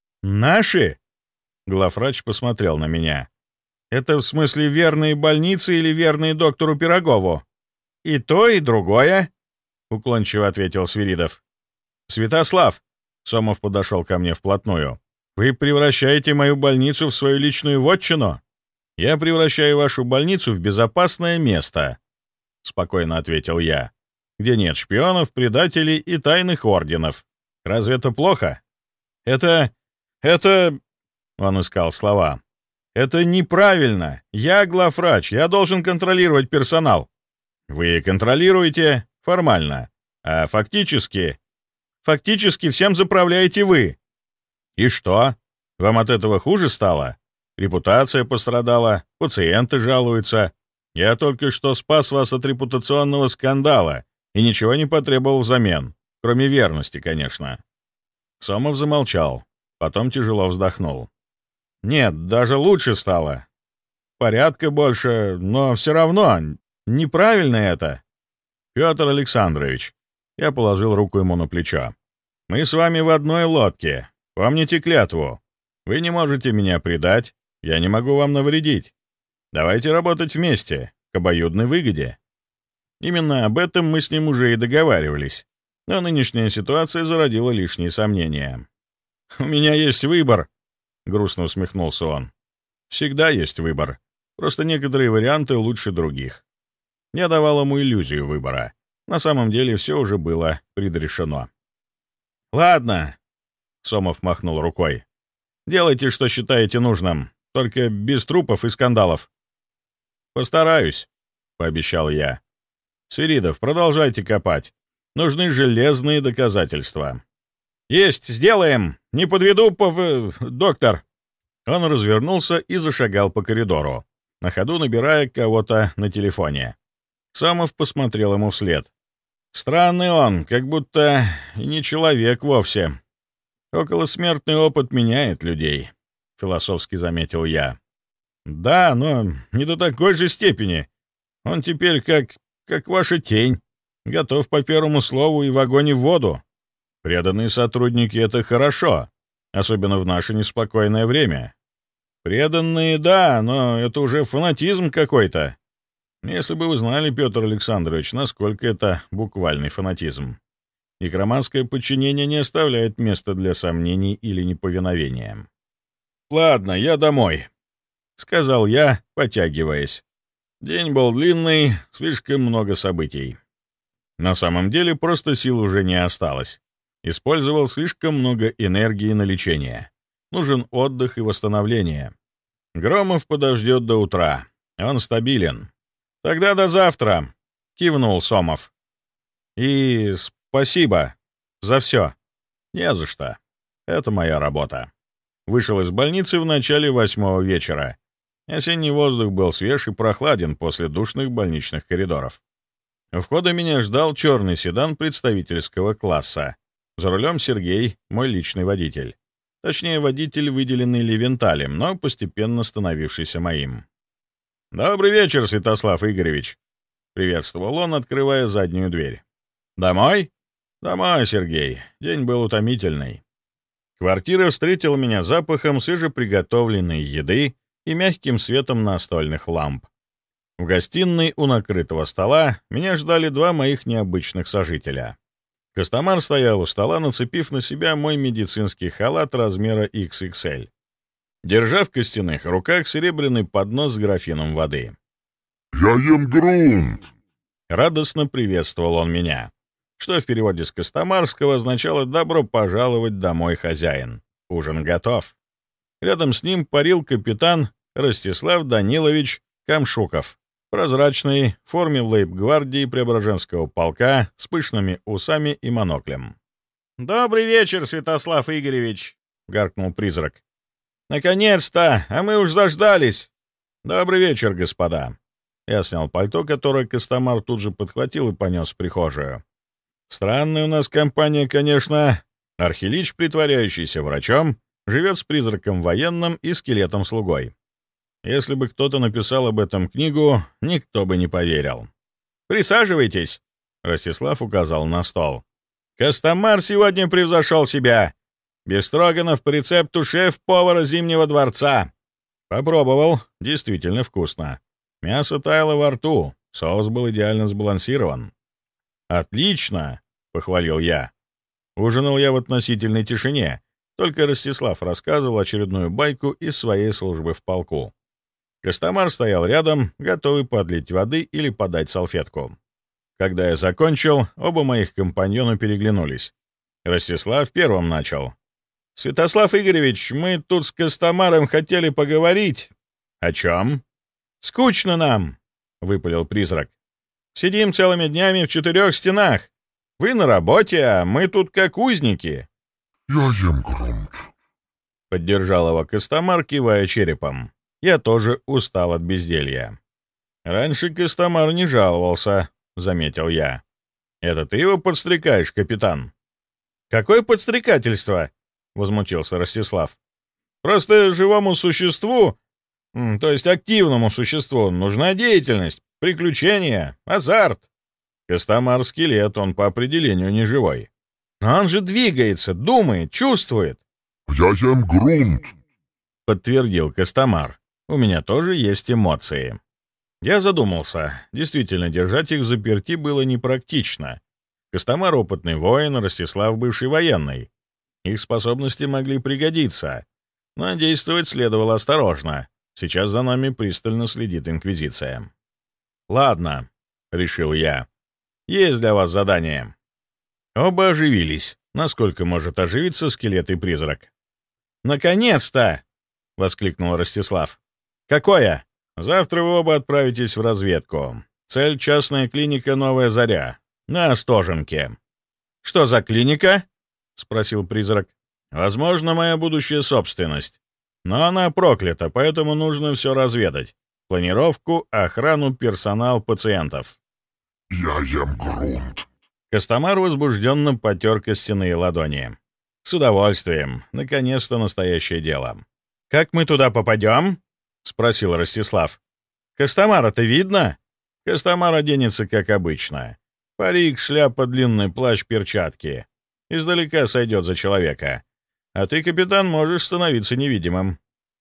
«Наши?» — главврач посмотрел на меня. «Это в смысле верные больницы или верные доктору Пирогову?» «И то, и другое», — уклончиво ответил Свиридов. «Святослав», — Сомов подошел ко мне вплотную, — «вы превращаете мою больницу в свою личную вотчину?» «Я превращаю вашу больницу в безопасное место», — спокойно ответил я, «где нет шпионов, предателей и тайных орденов. Разве это плохо?» «Это... это...» — он искал слова. «Это неправильно. Я главврач, я должен контролировать персонал». «Вы контролируете формально, а фактически...» «Фактически всем заправляете вы». «И что? Вам от этого хуже стало? Репутация пострадала, пациенты жалуются. Я только что спас вас от репутационного скандала и ничего не потребовал взамен, кроме верности, конечно». Сомов замолчал, потом тяжело вздохнул. «Нет, даже лучше стало. Порядка больше, но все равно неправильно это». «Петр Александрович», — я положил руку ему на плечо, — «мы с вами в одной лодке. Помните клятву. Вы не можете меня предать, я не могу вам навредить. Давайте работать вместе, к обоюдной выгоде». Именно об этом мы с ним уже и договаривались, но нынешняя ситуация зародила лишние сомнения. «У меня есть выбор», — грустно усмехнулся он. «Всегда есть выбор. Просто некоторые варианты лучше других». Я давал ему иллюзию выбора. На самом деле все уже было предрешено. «Ладно», — Сомов махнул рукой. «Делайте, что считаете нужным, только без трупов и скандалов». «Постараюсь», — пообещал я. «Свиридов, продолжайте копать. Нужны железные доказательства». «Есть, сделаем! Не подведу, пов... доктор!» Он развернулся и зашагал по коридору, на ходу набирая кого-то на телефоне. Сомов посмотрел ему вслед. «Странный он, как будто и не человек вовсе. Околосмертный опыт меняет людей», — философски заметил я. «Да, но не до такой же степени. Он теперь как... как ваша тень. Готов по первому слову и в огонь и в воду. Преданные сотрудники — это хорошо, особенно в наше неспокойное время. Преданные, да, но это уже фанатизм какой-то. Если бы вы знали, Петр Александрович, насколько это буквальный фанатизм. Некроманское подчинение не оставляет места для сомнений или неповиновения». «Ладно, я домой», — сказал я, потягиваясь. День был длинный, слишком много событий. На самом деле просто сил уже не осталось. Использовал слишком много энергии на лечение. Нужен отдых и восстановление. Громов подождет до утра. Он стабилен. «Тогда до завтра», — кивнул Сомов. «И спасибо за все». «Не за что. Это моя работа». Вышел из больницы в начале восьмого вечера. Осенний воздух был свеж и прохладен после душных больничных коридоров. У входа меня ждал черный седан представительского класса. За рулем Сергей, мой личный водитель. Точнее, водитель, выделенный Левенталем, но постепенно становившийся моим. «Добрый вечер, Святослав Игоревич», — приветствовал он, открывая заднюю дверь. «Домой?» «Домой, Сергей. День был утомительный». Квартира встретила меня запахом свежеприготовленной еды и мягким светом настольных ламп. В гостиной у накрытого стола меня ждали два моих необычных сожителя. Костомар стоял у стола, нацепив на себя мой медицинский халат размера икс икс эль, держа в костяных руках серебряный поднос с графином воды. «Я ем грунт!» Радостно приветствовал он меня, что в переводе с костомарского означало «добро пожаловать домой, хозяин». Ужин готов. Рядом с ним парил капитан Ростислав Данилович Камшуков, прозрачный, в форме лейб-гвардии Преображенского полка с пышными усами и моноклем. «Добрый вечер, Святослав Игоревич!» — гаркнул призрак. «Наконец-то! А мы уж заждались!» «Добрый вечер, господа!» Я снял пальто, которое Костомар тут же подхватил и понес в прихожую. «Странная у нас компания, конечно. Архилич, притворяющийся врачом, живет с призраком военным и скелетом-слугой. Если бы кто-то написал об этом книгу, никто бы не поверил. «Присаживайтесь!» — Ростислав указал на стол. «Костомар сегодня превзошел себя. Бестроганов по рецепту шеф-повара Зимнего дворца. Попробовал. Действительно вкусно. Мясо таяло во рту. Соус был идеально сбалансирован. «Отлично!» — похвалил я. Ужинал я в относительной тишине. Только Ростислав рассказывал очередную байку из своей службы в полку. Костомар стоял рядом, готовый подлить воды или подать салфетку. Когда я закончил, оба моих компаньона переглянулись. Ростислав первым начал. «Святослав Игоревич, мы тут с Костомаром хотели поговорить». «О чем?» «Скучно нам», — выпалил призрак. «Сидим целыми днями в четырех стенах. Вы на работе, а мы тут как узники». «Я ем грунт», — поддержал его Костомар, кивая черепом. Я тоже устал от безделья. «Раньше Костомар не жаловался», — заметил я. «Это ты его подстрекаешь, капитан?» «Какое подстрекательство?» — возмутился Ростислав. «Просто живому существу, то есть активному существу, нужна деятельность, приключения, азарт. Костомар — скелет, он по определению не живой. Но он же двигается, думает, чувствует». «Я ем грунт», — подтвердил Костомар. «У меня тоже есть эмоции». Я задумался. Действительно, держать их взаперти было непрактично. Костомар — опытный воин, Ростислав — бывший военный. Их способности могли пригодиться, но действовать следовало осторожно. Сейчас за нами пристально следит Инквизиция. «Ладно», — решил я. «Есть для вас задание». Оба оживились, насколько может оживиться скелет и призрак. «Наконец-то!» — воскликнул Ростислав. «Какое?» «Завтра вы оба отправитесь в разведку. Цель — частная клиника «Новая заря» на Остоженке». «Что за клиника?» — спросил призрак. «Возможно, моя будущая собственность. Но она проклята, поэтому нужно все разведать. Планировку, охрану, персонал, пациентов». «Я ем грунт». Костомар возбужденно потер костяные ладони. «С удовольствием. Наконец-то настоящее дело». «Как мы туда попадем?» — спросил Ростислав. «Костомара-то видно?» Костомар оденется, как обычно. Парик, шляпа, длинный плащ, перчатки. Издалека сойдет за человека. А ты, капитан, можешь становиться невидимым».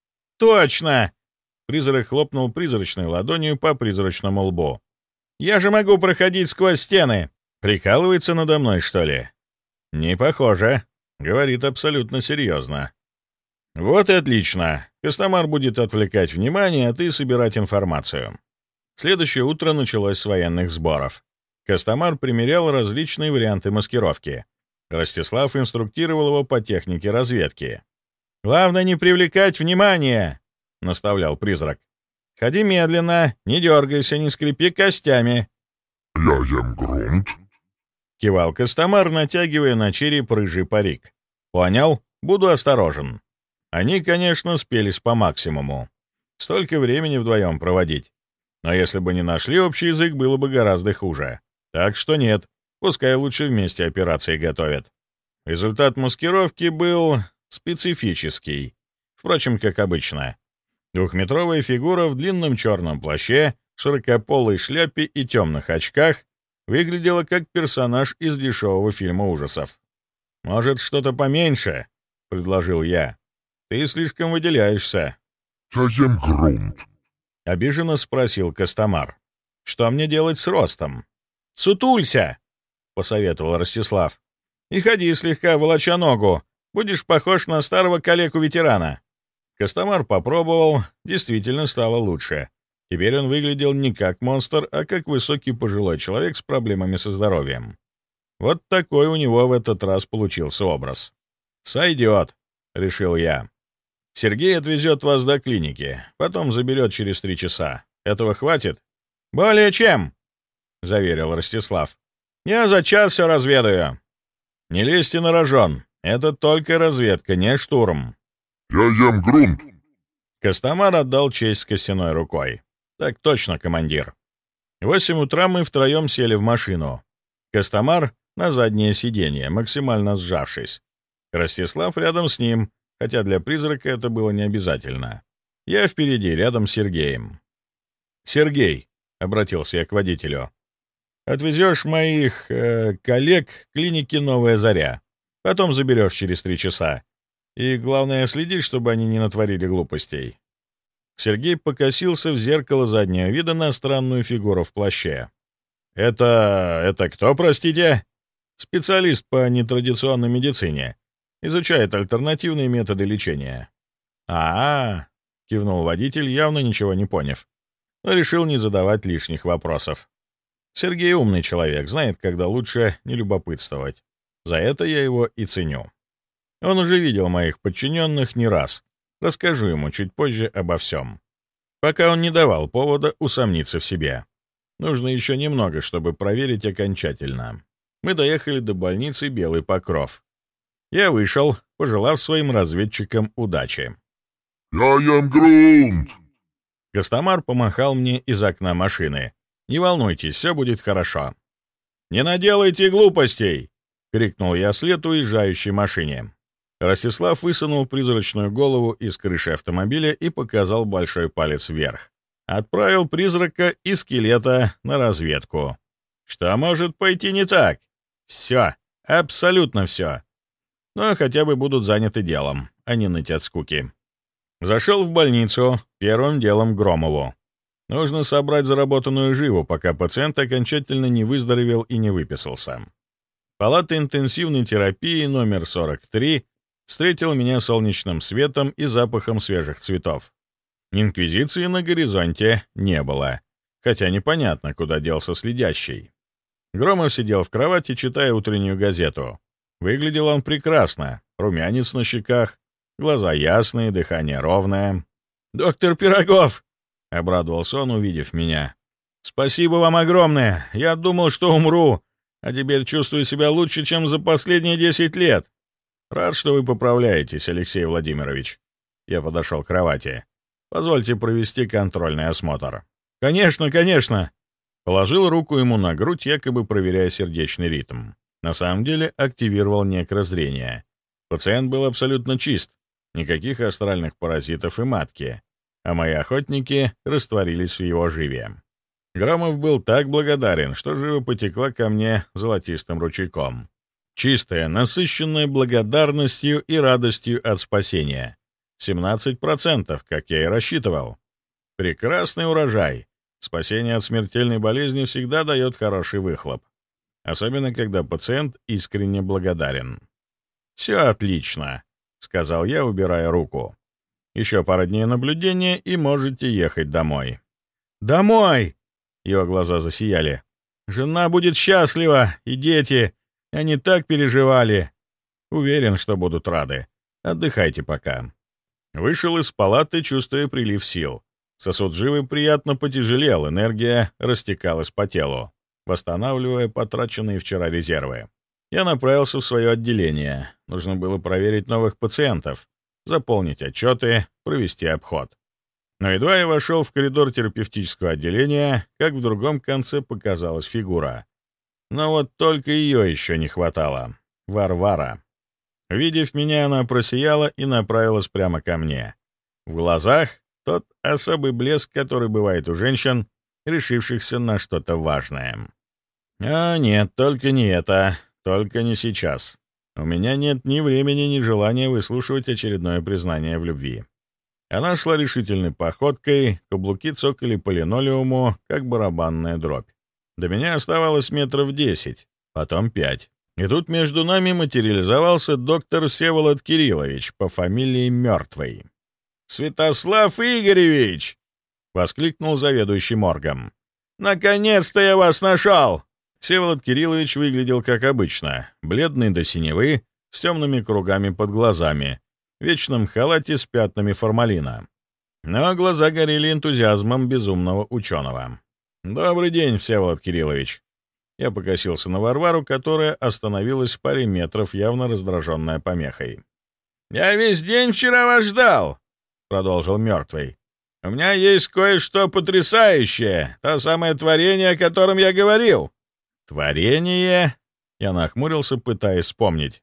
«Точно!» — призрак хлопнул призрачной ладонью по призрачному лбу. «Я же могу проходить сквозь стены!» «Прикалывается надо мной, что ли?» «Не похоже», — говорит абсолютно серьезно. «Вот и отлично. Костомар будет отвлекать внимание, а ты собирать информацию». Следующее утро началось с военных сборов. Костомар примерял различные варианты маскировки. Ростислав инструктировал его по технике разведки. «Главное не привлекать внимания», — наставлял призрак. «Ходи медленно, не дергайся, не скрипи костями». «Я ем грунт», — кивал Костомар, натягивая на череп рыжий парик. «Понял? Буду осторожен». Они, конечно, спелись по максимуму. Столько времени вдвоем проводить. Но если бы не нашли общий язык, было бы гораздо хуже. Так что нет, пускай лучше вместе операции готовят. Результат маскировки был специфический. Впрочем, как обычно. Двухметровая фигура в длинном черном плаще, широкополой шляпе и темных очках выглядела как персонаж из дешевого фильма ужасов. «Может, что-то поменьше?» — предложил я. «Ты слишком выделяешься». «Я ем грунт», — обиженно спросил Костомар. «Что мне делать с ростом?» «Сутулься!» — посоветовал Ростислав. «И ходи слегка, волоча ногу. Будешь похож на старого калеку-ветерана». Костомар попробовал, действительно стало лучше. Теперь он выглядел не как монстр, а как высокий пожилой человек с проблемами со здоровьем. Вот такой у него в этот раз получился образ. «Сойдет», — решил я. «Сергей отвезет вас до клиники, потом заберет через три часа. Этого хватит?» «Более чем», — заверил Ростислав. «Я за час все разведаю». «Не лезьте на рожон. Это только разведка, не штурм». Я ем грунт. Костомар отдал честь костяной рукой. «Так точно, командир». В восемь утра мы втроем сели в машину. Костомар на заднее сиденье, максимально сжавшись. Ростислав рядом с ним, хотя для призрака это было не обязательно. Я впереди, рядом с Сергеем. «Сергей», — обратился я к водителю, — «отвезешь моих э, коллег к клинике «Новая заря». Потом заберешь через три часа. И, главное, следи, чтобы они не натворили глупостей». Сергей покосился в зеркало заднего вида на странную фигуру в плаще. «Это... это кто, простите?» «Специалист по нетрадиционной медицине. Изучает альтернативные методы лечения». «А-а-а», — кивнул водитель, явно ничего не поняв, но решил не задавать лишних вопросов. Сергей умный человек, знает, когда лучше не любопытствовать. За это я его и ценю. Он уже видел моих подчиненных не раз. Расскажу ему чуть позже обо всем. Пока он не давал повода усомниться в себе. Нужно еще немного, чтобы проверить окончательно. Мы доехали до больницы «Белый Покров». Я вышел, пожелав своим разведчикам удачи. Я ем грунт. Костомар помахал мне из окна машины. «Не волнуйтесь, все будет хорошо». «Не наделайте глупостей!» — крикнул я след уезжающей машине. Ростислав высунул призрачную голову из крыши автомобиля и показал большой палец вверх. Отправил призрака и скелета на разведку. Что может пойти не так? Все, абсолютно все. Но хотя бы будут заняты делом, а не ныть от скуки. Зашел в больницу, первым делом к Громову. Нужно собрать заработанную живу, пока пациент окончательно не выздоровел и не выписался. Палата интенсивной терапии номер сорок три встретил меня солнечным светом и запахом свежих цветов. Инквизиции на горизонте не было, хотя непонятно, куда делся следящий. Громов сидел в кровати, читая утреннюю газету. Выглядел он прекрасно, румянец на щеках, глаза ясные, дыхание ровное. «Доктор Пирогов!» — обрадовался он, увидев меня. «Спасибо вам огромное! Я думал, что умру, а теперь чувствую себя лучше, чем за последние десять лет. Рад, что вы поправляетесь, Алексей Владимирович». Я подошел к кровати. «Позвольте провести контрольный осмотр». «Конечно, конечно!» Положил руку ему на грудь, якобы проверяя сердечный ритм. На самом деле активировал некрозрение. Пациент был абсолютно чист, никаких астральных паразитов и матки, а мои охотники растворились в его живе. Громов был так благодарен, что жива потекла ко мне золотистым ручейком. Чистая, насыщенная благодарностью и радостью от спасения. семнадцать процентов, как я и рассчитывал. Прекрасный урожай. Спасение от смертельной болезни всегда дает хороший выхлоп. Особенно, когда пациент искренне благодарен. «Все отлично», — сказал я, убирая руку. «Еще пара дней наблюдения, и можете ехать домой». «Домой!» — его глаза засияли. «Жена будет счастлива, и дети. Они так переживали. Уверен, что будут рады. Отдыхайте пока». Вышел из палаты, чувствуя прилив сил. Сосуд живы приятно потяжелел, энергия растекалась по телу, восстанавливая потраченные вчера резервы. Я направился в свое отделение. Нужно было проверить новых пациентов, заполнить отчеты, провести обход. Но едва я вошел в коридор терапевтического отделения, как в другом конце показалась фигура. Но вот только ее еще не хватало. Варвара. Видев меня, она просияла и направилась прямо ко мне. В глазах тот особый блеск, который бывает у женщин, решившихся на что-то важное. А нет, только не это, только не сейчас. У меня нет ни времени, ни желания выслушивать очередное признание в любви. Она шла решительной походкой, каблуки цокали по линолеуму, как барабанная дробь. До меня оставалось метров десять, потом пять. И тут между нами материализовался доктор Всеволод Кириллович по фамилии Мертвый. «Святослав Игоревич!» — воскликнул заведующий моргом. «Наконец-то я вас нашел!» Всеволод Кириллович выглядел как обычно, бледный до синевы, с темными кругами под глазами, в вечном халате с пятнами формалина. Но глаза горели энтузиазмом безумного ученого. «Добрый день, Всеволод Кириллович!» Я покосился на Варвару, которая остановилась в паре метров, явно раздраженная помехой. «Я весь день вчера вас ждал», — продолжил мертвый. «У меня есть кое-что потрясающее, то самое творение, о котором я говорил». «Творение?» — я нахмурился, пытаясь вспомнить.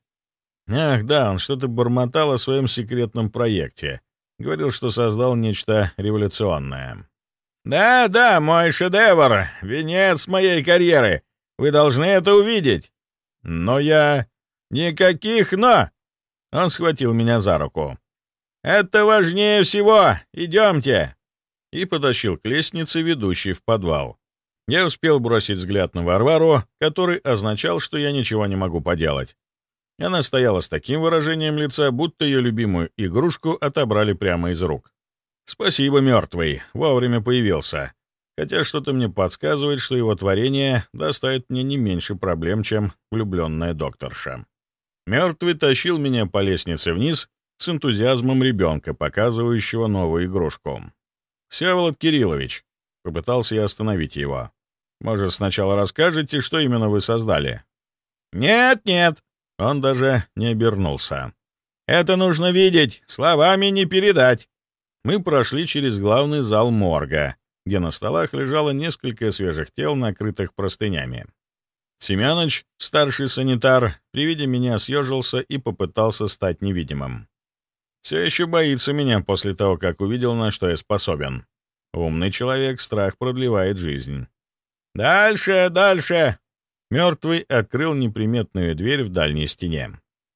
Ах, да, он что-то бормотал о своем секретном проекте. Говорил, что создал нечто революционное. «Да, да, мой шедевр, венец моей карьеры. Вы должны это увидеть». «Но я...» «Никаких «но». Он схватил меня за руку. «Это важнее всего! Идемте!» И потащил к лестнице, ведущей в подвал. Я успел бросить взгляд на Варвару, который означал, что я ничего не могу поделать. Она стояла с таким выражением лица, будто ее любимую игрушку отобрали прямо из рук. «Спасибо, мертвый, вовремя появился. Хотя что-то мне подсказывает, что его творение доставит мне не меньше проблем, чем влюбленная докторша». Мертвый тащил меня по лестнице вниз с энтузиазмом ребенка, показывающего новую игрушку. «Всеволод Кириллович», — попытался я остановить его, — «может, сначала расскажете, что именно вы создали?» «Нет, нет», — он даже не обернулся. «Это нужно видеть, словами не передать». Мы прошли через главный зал морга, где на столах лежало несколько свежих тел, накрытых простынями. Семёныч, старший санитар, при виде меня съежился и попытался стать невидимым. Все еще боится меня после того, как увидел, на что я способен. Умный человек, страх продлевает жизнь. «Дальше, дальше!» Мертвый открыл неприметную дверь в дальней стене.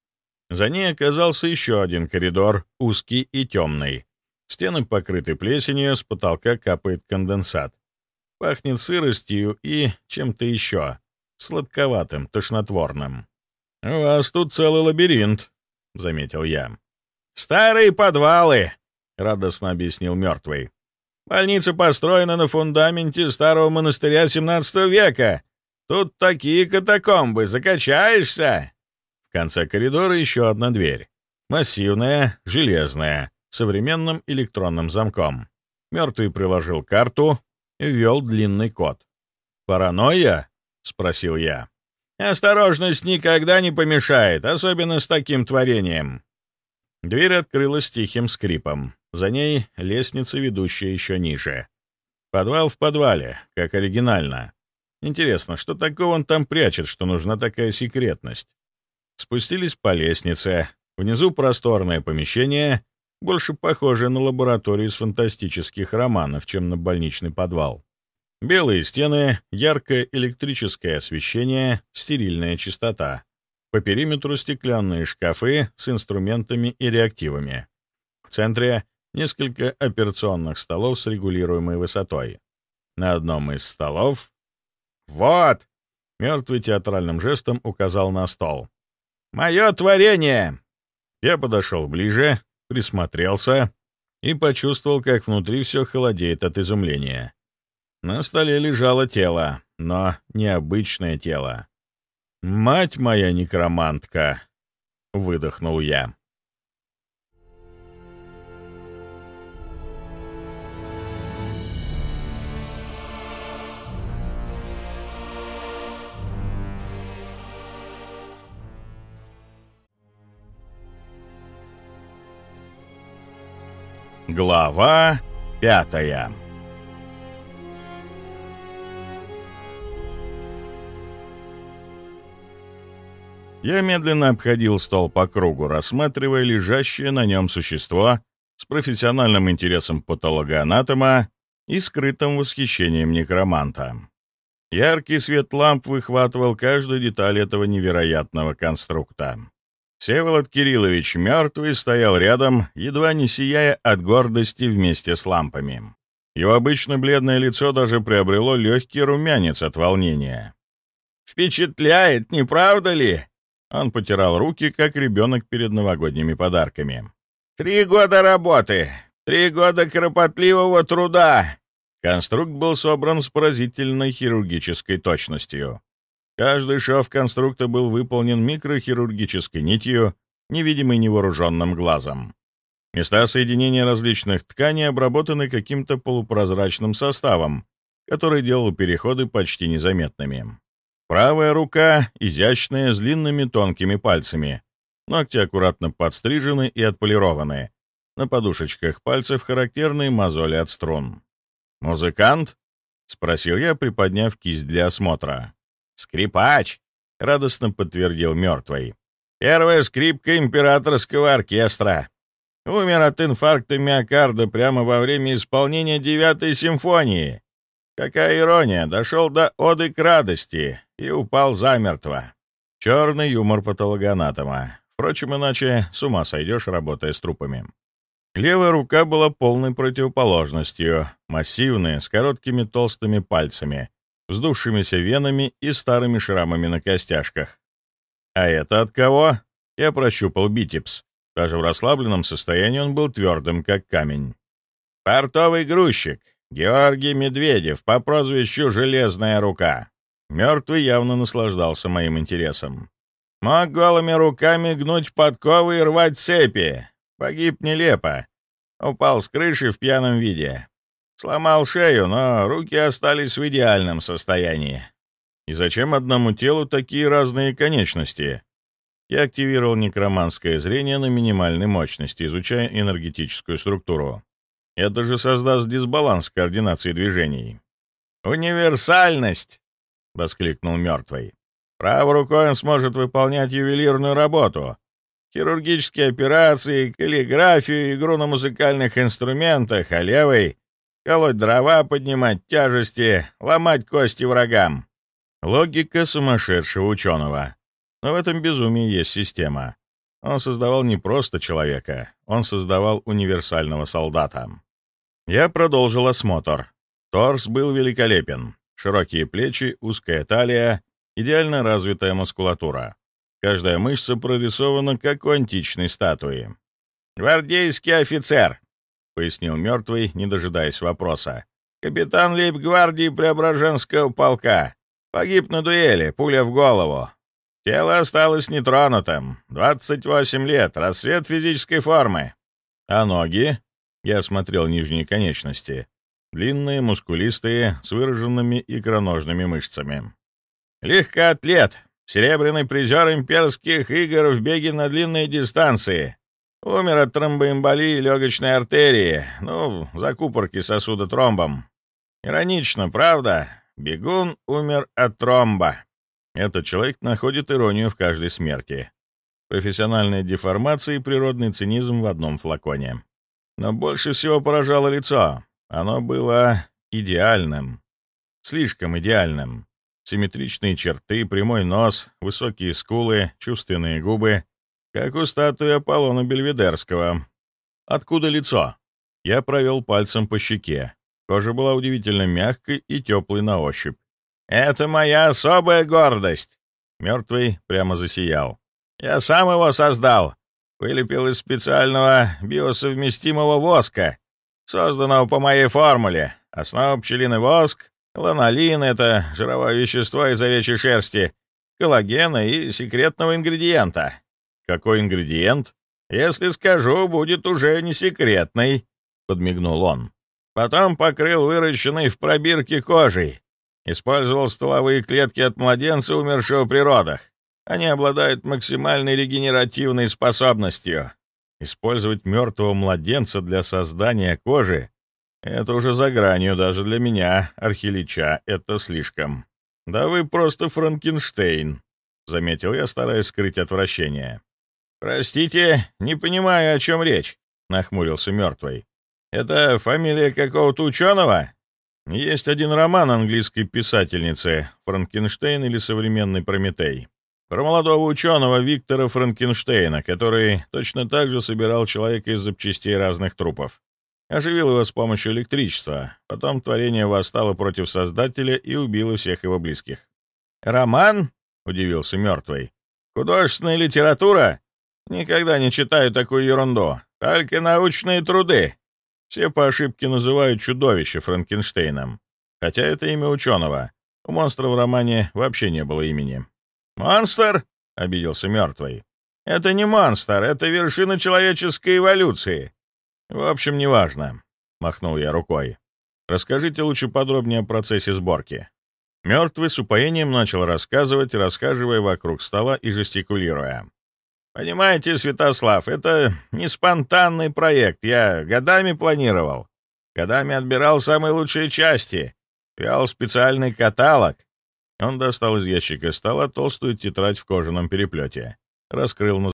За ней оказался еще один коридор, узкий и темный. Стены покрыты плесенью, с потолка капает конденсат. Пахнет сыростью и чем-то еще, сладковатым, тошнотворным. «У вас тут целый лабиринт», — заметил я. «Старые подвалы», — радостно объяснил мертвый. «Больница построена на фундаменте старого монастыря семнадцатого века. Тут такие катакомбы, закачаешься». В конце коридора еще одна дверь. Массивная, железная, с современным электронным замком. Мертвый приложил карту и ввел длинный код. «Паранойя?» — спросил я. «Осторожность никогда не помешает, особенно с таким творением». Дверь открылась тихим скрипом. За ней лестница, ведущая еще ниже. Подвал в подвале, как оригинально. Интересно, что такого он там прячет, что нужна такая секретность? Спустились по лестнице. Внизу просторное помещение, больше похожее на лабораторию из фантастических романов, чем на больничный подвал. Белые стены, яркое электрическое освещение, стерильная чистота. По периметру стеклянные шкафы с инструментами и реактивами. В центре несколько операционных столов с регулируемой высотой. На одном из столов... «Вот!» — мертвый театральным жестом указал на стол. «Мое творение!» Я подошел ближе, присмотрелся и почувствовал, как внутри все холодеет от изумления. На столе лежало тело, но необычное тело. «Мать моя некромантка!» — выдохнул я. Глава пятая. Я медленно обходил стол по кругу, рассматривая лежащее на нем существо с профессиональным интересом патологоанатома и скрытым восхищением некроманта. Яркий свет ламп выхватывал каждую деталь этого невероятного конструкта. Всеволод Кириллович мертвый стоял рядом, едва не сияя от гордости вместе с лампами. Его обычно бледное лицо даже приобрело легкий румянец от волнения. «Впечатляет, не правда ли?» Он потирал руки, как ребенок перед новогодними подарками. «Три года работы, три года кропотливого труда!» Конструкт был собран с поразительной хирургической точностью. Каждый шов конструкта был выполнен микрохирургической нитью, невидимой невооруженным глазом. Места соединения различных тканей обработаны каким-то полупрозрачным составом, который делал переходы почти незаметными. Правая рука, изящная, с длинными тонкими пальцами. Ногти аккуратно подстрижены и отполированы. На подушечках пальцев характерные мозоли от струн. «Музыкант?» — спросил я, приподняв кисть для осмотра. «Скрипач!» — радостно подтвердил мертвый. «Первая скрипка императорского оркестра. Умер от инфаркта миокарда прямо во время исполнения девятой симфонии. Какая ирония, дошел до оды к радости и упал замертво». Черный юмор патологоанатома. Впрочем, иначе с ума сойдешь, работая с трупами. Левая рука была полной противоположностью, массивная, с короткими толстыми пальцами, вздувшимися венами и старыми шрамами на костяшках. А это от кого? Я прощупал бицепс. Даже в расслабленном состоянии он был твердым, как камень. Портовый грузчик, Георгий Медведев, по прозвищу «Железная рука». Мертвый явно наслаждался моим интересом. Мог голыми руками гнуть подковы и рвать цепи. Погиб нелепо. Упал с крыши в пьяном виде. Сломал шею, но руки остались в идеальном состоянии. И зачем одному телу такие разные конечности? Я активировал некроманское зрение на минимальной мощности, изучая энергетическую структуру. Это же создаст дисбаланс координации движений. «Универсальность!» — воскликнул мертвый. «Правой рукой он сможет выполнять ювелирную работу, хирургические операции, каллиграфию, игру на музыкальных инструментах, а левой — колоть дрова, поднимать тяжести, ломать кости врагам». Логика сумасшедшего ученого. Но в этом безумии есть система. Он создавал не просто человека, он создавал универсального солдата. Я продолжил осмотр. Торс был великолепен. Широкие плечи, узкая талия, идеально развитая мускулатура. Каждая мышца прорисована, как у античной статуи. «Гвардейский офицер», — пояснил мертвый, не дожидаясь вопроса. «Капитан лейб-гвардии Преображенского полка. Погиб на дуэли, пуля в голову. Тело осталось нетронутым. двадцать восемь лет, рассвет физической формы. А ноги?» Я осмотрел нижние конечности. Длинные, мускулистые, с выраженными икроножными мышцами. «Легкоатлет. Серебряный призер имперских игр в беге на длинные дистанции. Умер от тромбоэмболии легочной артерии, ну, закупорки сосуда тромбом. Иронично, правда? Бегун умер от тромба». Этот человек находит иронию в каждой смерти. Профессиональная деформация и природный цинизм в одном флаконе. Но больше всего поражало лицо. Оно было идеальным. Слишком идеальным. Симметричные черты, прямой нос, высокие скулы, чувственные губы, как у статуи Аполлона Бельведерского. Откуда лицо? Я провел пальцем по щеке. Кожа была удивительно мягкой и теплой на ощупь. «Это моя особая гордость!» Мертвый прямо засиял. «Я сам его создал. Вылепил из специального биосовместимого воска, созданного по моей формуле. Основа пчелиный воск, ланолин — это жировое вещество из овечьей шерсти, коллагена и секретного ингредиента». «Какой ингредиент?» «Если скажу, будет уже не секретный», — подмигнул он. «Потом покрыл выращенный в пробирке кожей. Использовал стволовые клетки от младенца, умершего при родах. Они обладают максимальной регенеративной способностью. Использовать мертвого младенца для создания кожи — это уже за гранью даже для меня, архилича, это слишком. Да вы просто Франкенштейн», — заметил я, стараясь скрыть отвращение. «Простите, не понимаю, о чем речь», — нахмурился мертвый. «Это фамилия какого-то ученого?» Есть один роман английской писательницы «Франкенштейн или современный Прометей». Про молодого ученого Виктора Франкенштейна, который точно так же собирал человека из запчастей разных трупов. Оживил его с помощью электричества. Потом творение восстало против создателя и убило всех его близких. «Роман?» — удивился мертвый. «Художественная литература? Никогда не читаю такую ерунду. Только научные труды. Все по ошибке называют чудовище Франкенштейном. Хотя это имя ученого. У монстра в романе вообще не было имени». «Монстр?» — обиделся мертвый. «Это не монстр, это вершина человеческой эволюции». «В общем, неважно», — махнул я рукой. «Расскажите лучше подробнее о процессе сборки». Мертвый с упоением начал рассказывать, расхаживая вокруг стола и жестикулируя. Понимаете, Святослав, это не спонтанный проект. Я годами планировал. Годами отбирал самые лучшие части. Вел специальный каталог». Он достал из ящика стола толстую тетрадь в кожаном переплете. Раскрыл на